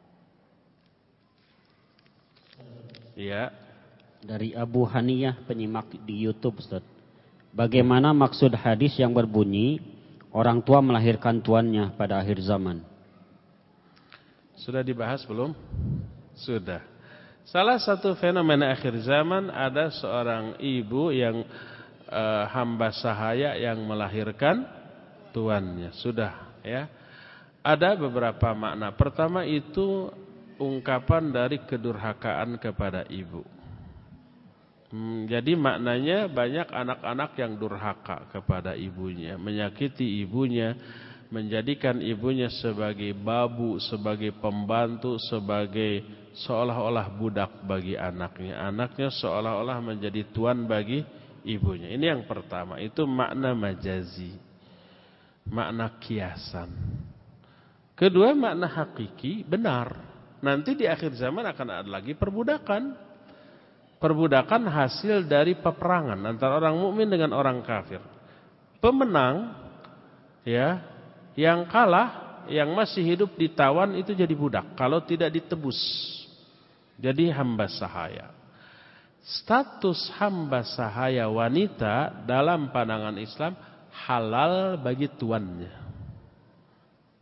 Ya. Dari Abu Haniyah penyimak di YouTube, Ustaz. Bagaimana maksud hadis yang berbunyi orang tua melahirkan tuannya pada akhir zaman? Sudah dibahas belum? Sudah. Salah satu fenomena akhir zaman ada seorang ibu yang uh, hamba sahaya yang melahirkan tuannya. Sudah, ya. Ada beberapa makna. Pertama itu ungkapan dari kedurhakaan kepada ibu. Hmm, jadi maknanya banyak anak-anak yang durhaka kepada ibunya, menyakiti ibunya, menjadikan ibunya sebagai babu, sebagai pembantu, sebagai seolah-olah budak bagi anaknya. Anaknya seolah-olah menjadi tuan bagi ibunya. Ini yang pertama, itu makna majazi, makna kiasan. Kedua, makna hakiki, benar. Nanti di akhir zaman akan ada lagi perbudakan. Perbudakan hasil dari peperangan antara orang mukmin dengan orang kafir. Pemenang, ya, yang kalah, yang masih hidup ditawan itu jadi budak. Kalau tidak ditebus, jadi hamba sahaya. Status hamba sahaya wanita dalam pandangan Islam halal bagi tuannya.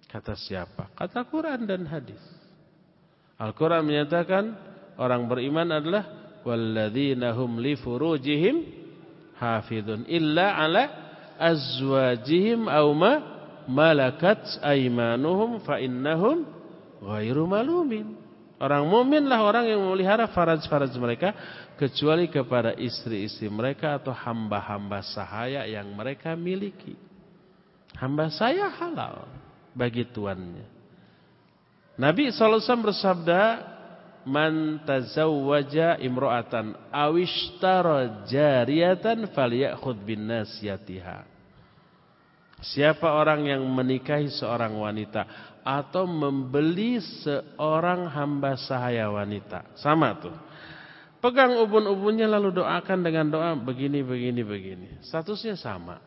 Kata siapa? Kata Quran dan hadis. Al-Quran menyatakan orang beriman adalah walladzina hum li furujihim hafidun illa ala azwajihim aw ma malakat aymanuhum fa innahum ghairu malumin. Orang mukminlah orang yang memelihara faraj-faraj mereka kecuali kepada istri-istri mereka atau hamba-hamba sahaya yang mereka miliki. Hamba saya halal bagi tuannya. Nabi shallallahu alaihi wasallam bersabda, "Man tazawwaja imra'atan awishtara jariyatan falyakhudh bin nasiyatiha." Siapa orang yang menikahi seorang wanita atau membeli seorang hamba sahaya wanita, sama tuh. Pegang ubun-ubunnya lalu doakan dengan doa begini, begini, begini. Statusnya sama.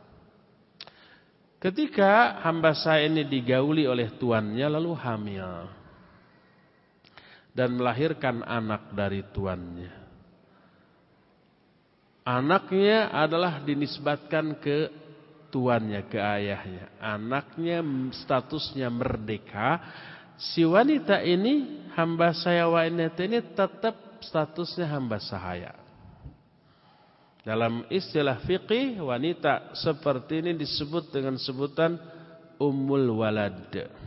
Ketika hamba sahaya ini digauli oleh tuannya lalu hamil dan melahirkan anak dari tuannya. Anaknya adalah dinisbatkan ke tuannya, ke ayahnya. Anaknya statusnya merdeka. Si wanita ini, hamba sahaya wanita ini tetap statusnya hamba sahaya. Dalam istilah fikih, wanita seperti ini disebut dengan sebutan ummul walad.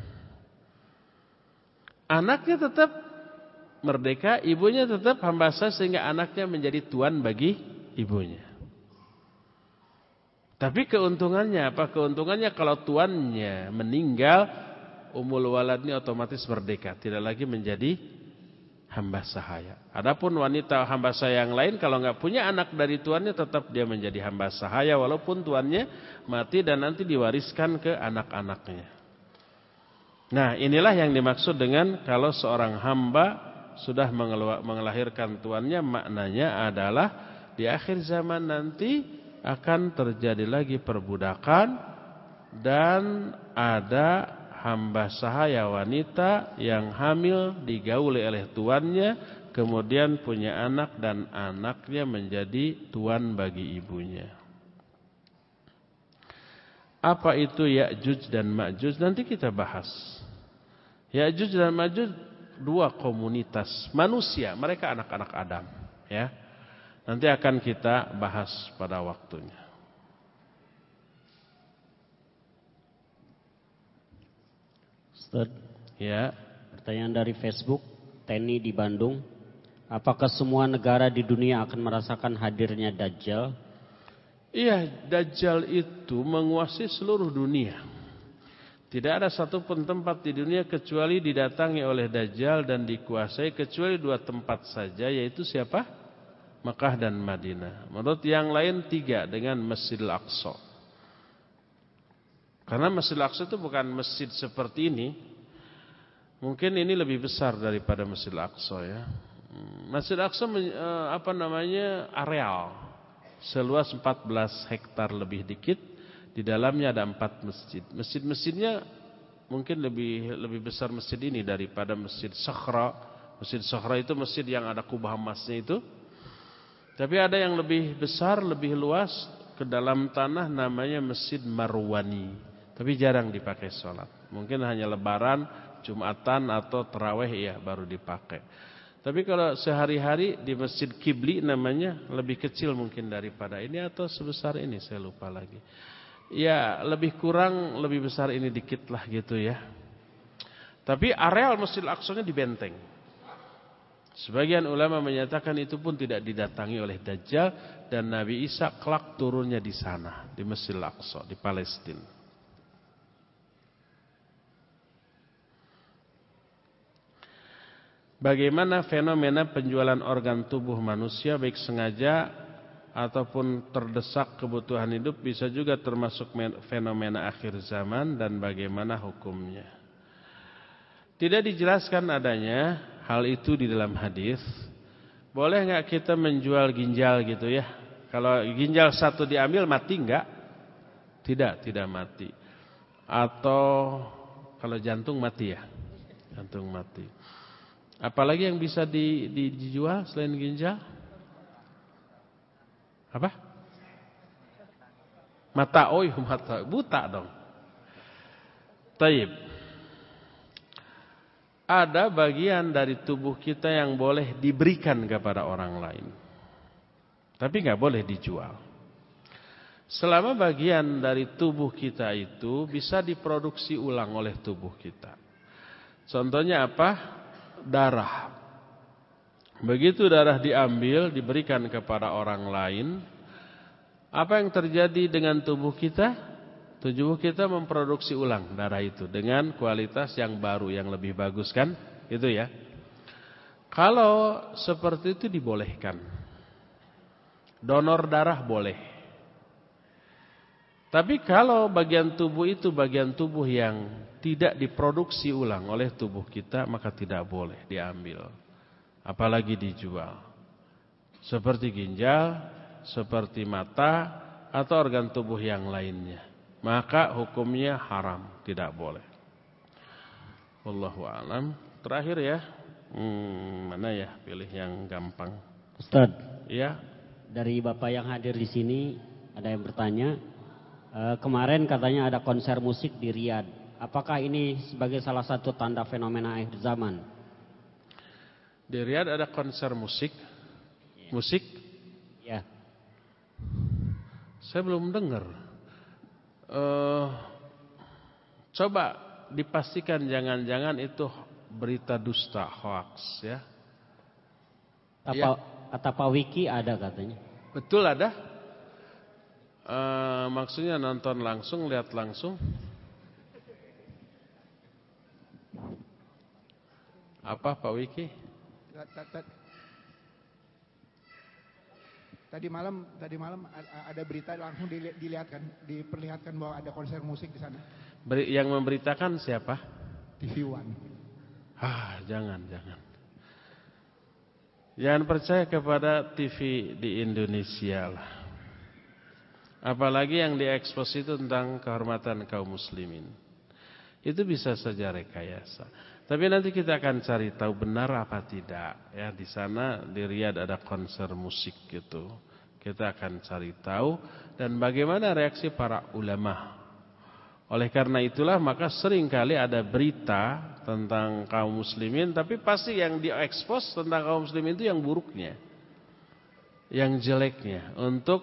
Anaknya tetap merdeka, ibunya tetap hamba sahaya sehingga anaknya menjadi tuan bagi ibunya. Tapi keuntungannya apa? Keuntungannya kalau tuannya meninggal, ummul walad ini otomatis merdeka, tidak lagi menjadi hamba sahaya. Adapun wanita hamba sahaya yang lain kalau nggak punya anak dari tuannya tetap dia menjadi hamba sahaya walaupun tuannya mati dan nanti diwariskan ke anak-anaknya. Nah, inilah yang dimaksud dengan kalau seorang hamba sudah mengelahirkan tuannya, maknanya adalah di akhir zaman nanti akan terjadi lagi perbudakan dan ada hamba sahaya wanita yang hamil digauli oleh tuannya kemudian punya anak dan anaknya menjadi tuan bagi ibunya. Apa itu Ya'juj dan Ma'juj? Nanti kita bahas. Ya'juj dan Ma'juj dua komunitas manusia, mereka anak-anak Adam, ya. Nanti akan kita bahas pada waktunya. Ustaz, ya. Pertanyaan dari Facebook, Teni di Bandung. Apakah semua negara di dunia akan merasakan hadirnya Dajjal? Iya, Dajjal itu menguasai seluruh dunia. Tidak ada satupun tempat di dunia kecuali didatangi oleh Dajjal dan dikuasai kecuali dua tempat saja, yaitu siapa? Makkah dan Madinah. Menurut yang lain tiga dengan Masjidil Aqsa. Karena Masjidil Aqsa itu bukan masjid seperti ini. Mungkin ini lebih besar daripada Masjidil Aqsa, ya. Masjidil Aqsa apa namanya areal seluas empat belas hektar lebih dikit. Di dalamnya ada empat masjid. Masjid-masjidnya mungkin lebih lebih besar masjid ini daripada Masjid Sakhra. Masjid Sakhra itu masjid yang ada kubah emasnya itu. Tapi ada yang lebih besar, lebih luas ke dalam tanah namanya Masjid Marwani. Tapi jarang dipakai sholat. Mungkin hanya lebaran, Jumatan atau terawih ya baru dipakai. Tapi kalau sehari-hari di Masjid Kibli namanya lebih kecil mungkin daripada ini atau sebesar ini saya lupa lagi. Ya lebih kurang lebih besar ini dikit lah gitu ya. Tapi areal Masjidil Aqsa-nya di benteng. Sebagian ulama menyatakan itu pun tidak didatangi oleh Dajjal dan Nabi Isa kelak turunnya di sana, di Masjidil Aqsa, di Palestina. Bagaimana fenomena penjualan organ tubuh manusia baik sengaja ataupun terdesak kebutuhan hidup bisa juga termasuk fenomena akhir zaman dan bagaimana hukumnya? Tidak dijelaskan adanya hal itu di dalam hadis. Boleh nggak kita menjual ginjal gitu ya? Kalau ginjal satu diambil mati nggak? Tidak, tidak mati. Atau kalau jantung mati ya? Jantung mati. Apalagi yang bisa di, di, dijual selain ginjal? Apa? Mata, oh iya mata, buta dong. Taib. ada bagian dari tubuh kita yang boleh diberikan kepada orang lain, tapi nggak boleh dijual. Selama bagian dari tubuh kita itu bisa diproduksi ulang oleh tubuh kita. Contohnya apa? Darah. Begitu darah diambil, diberikan kepada orang lain, apa yang terjadi dengan tubuh kita? Tubuh kita memproduksi ulang darah itu dengan kualitas yang baru, yang lebih bagus kan? Itu ya. Kalau seperti itu dibolehkan. Donor darah boleh. Tapi kalau bagian tubuh itu bagian tubuh yang tidak diproduksi ulang oleh tubuh kita, maka tidak boleh diambil. Apalagi dijual. Seperti ginjal, seperti mata, atau organ tubuh yang lainnya. Maka hukumnya haram, tidak boleh. Wallahu a'lam. Terakhir ya, hmm, mana ya pilih yang gampang. Ustaz, ya. Dari Bapak yang hadir di sini ada yang bertanya, e, kemarin katanya ada konser musik di Riyadh. Apakah ini sebagai salah satu tanda fenomena akhir zaman? Di Riyadh ada konser musik, ya. Musik? Ya. Saya belum dengar. Uh, coba dipastikan jangan-jangan itu berita dusta, hoax ya. Kata, ya. Kata Pak Wiki ada katanya. Betul ada. Uh, maksudnya nonton langsung, lihat langsung. Apa Pak Wiki? Tadi malam, tadi malam ada berita langsung dilihatkan, diperlihatkan bahwa ada konser musik di sana. Beri, yang memberitakan siapa? T V One. Ah, jangan, jangan. Jangan percaya kepada T V di Indonesia lah. Apalagi yang diekspos itu tentang kehormatan kaum muslimin. Itu bisa saja rekayasa. Tapi nanti kita akan cari tahu benar apa tidak. Ya, di sana di Riyadh ada konser musik gitu. Kita akan cari tahu dan bagaimana reaksi para ulama. Oleh karena itulah maka seringkali ada berita tentang kaum muslimin, tapi pasti yang diekspos tentang kaum muslimin itu yang buruknya, yang jeleknya, untuk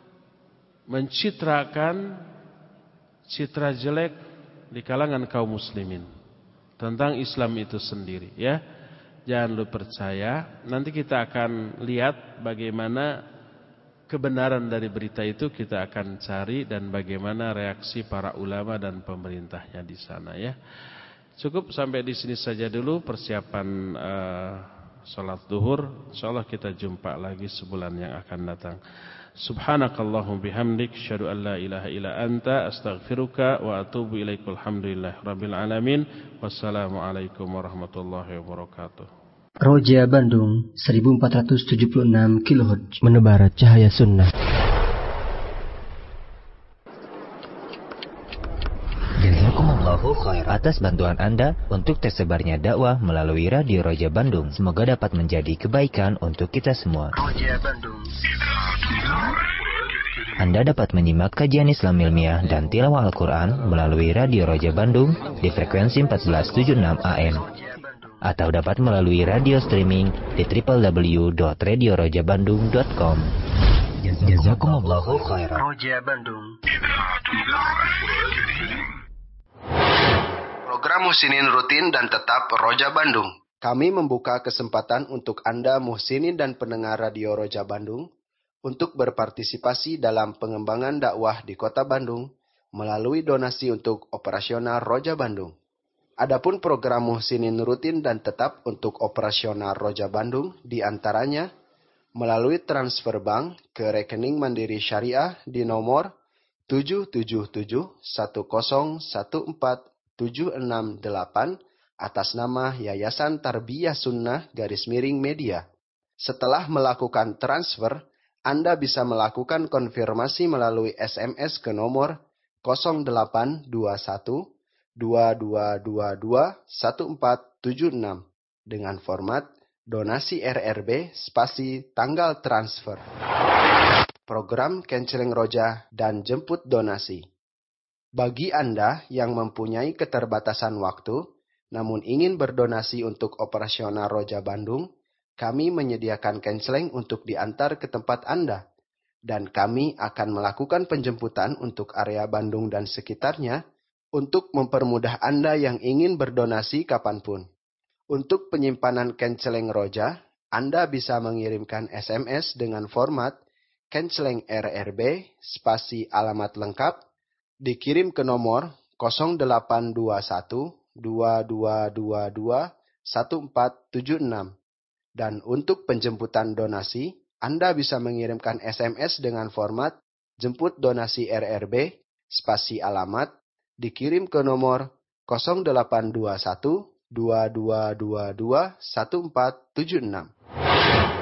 mencitrakan citra jelek di kalangan kaum muslimin tentang Islam itu sendiri ya. Jangan lu percaya. Nanti kita akan lihat bagaimana kebenaran dari berita itu, kita akan cari dan bagaimana reaksi para ulama dan pemerintahnya di sana ya. Cukup sampai di sini saja dulu persiapan uh, salat zuhur. Insyaallah kita jumpa lagi sebulan yang akan datang. Subhanakallahum bihamdik asyhadu an la ilaha illa anta astaghfiruka wa atubu ilaikal hamdulillahi rabbil alamin. Wassalamualaikum warahmatullahi wabarakatuh. Roja Bandung seribu empat ratus tujuh puluh enam kilohertz menebar cahaya sunnah. Jazakumullahu khair atas bantuan Anda untuk tersebarnya dakwah melalui Radio Roja Bandung. Semoga dapat menjadi kebaikan untuk kita semua. Roja Bandung. Anda dapat menyimak kajian Islam ilmiah dan tilawah Al-Quran melalui Radio Roja Bandung di frekuensi empat belas tujuh puluh enam A M. Atau dapat melalui radio streaming di w w w dot radio roja bandung dot com. Jazakumullahu khairan. Roja Bandung. Program Muhsinin rutin dan tetap Roja Bandung. Kami membuka kesempatan untuk Anda muhsinin dan pendengar Radio Roja Bandung untuk berpartisipasi dalam pengembangan dakwah di Kota Bandung melalui donasi untuk operasional Roja Bandung. Adapun program muhsinin rutin dan tetap untuk operasional Roja Bandung diantaranya melalui transfer bank ke rekening Mandiri Syariah di nomor tujuh tujuh tujuh satu nol satu empat tujuh enam delapan atas nama Yayasan Tarbiyah Sunnah garis miring media. Setelah melakukan transfer, Anda bisa melakukan konfirmasi melalui S M S ke nomor nol delapan dua satu dua dua dua dua satu empat tujuh enam dengan format donasi R R B spasi tanggal transfer. Program Canceling Roja dan jemput donasi. Bagi Anda yang mempunyai keterbatasan waktu, namun ingin berdonasi untuk operasional Roja Bandung, kami menyediakan konseling untuk diantar ke tempat Anda. Dan kami akan melakukan penjemputan untuk area Bandung dan sekitarnya untuk mempermudah Anda yang ingin berdonasi kapanpun. Untuk penyimpanan konseling Roja, Anda bisa mengirimkan S M S dengan format konseling R R B spasi alamat lengkap, dikirim ke nomor nol delapan dua satu dua dua dua dua satu empat tujuh enam. Dan untuk penjemputan donasi, Anda bisa mengirimkan S M S dengan format jemput donasi R R B spasi alamat, dikirim ke nomor nol delapan dua satu dua dua dua dua satu empat tujuh enam.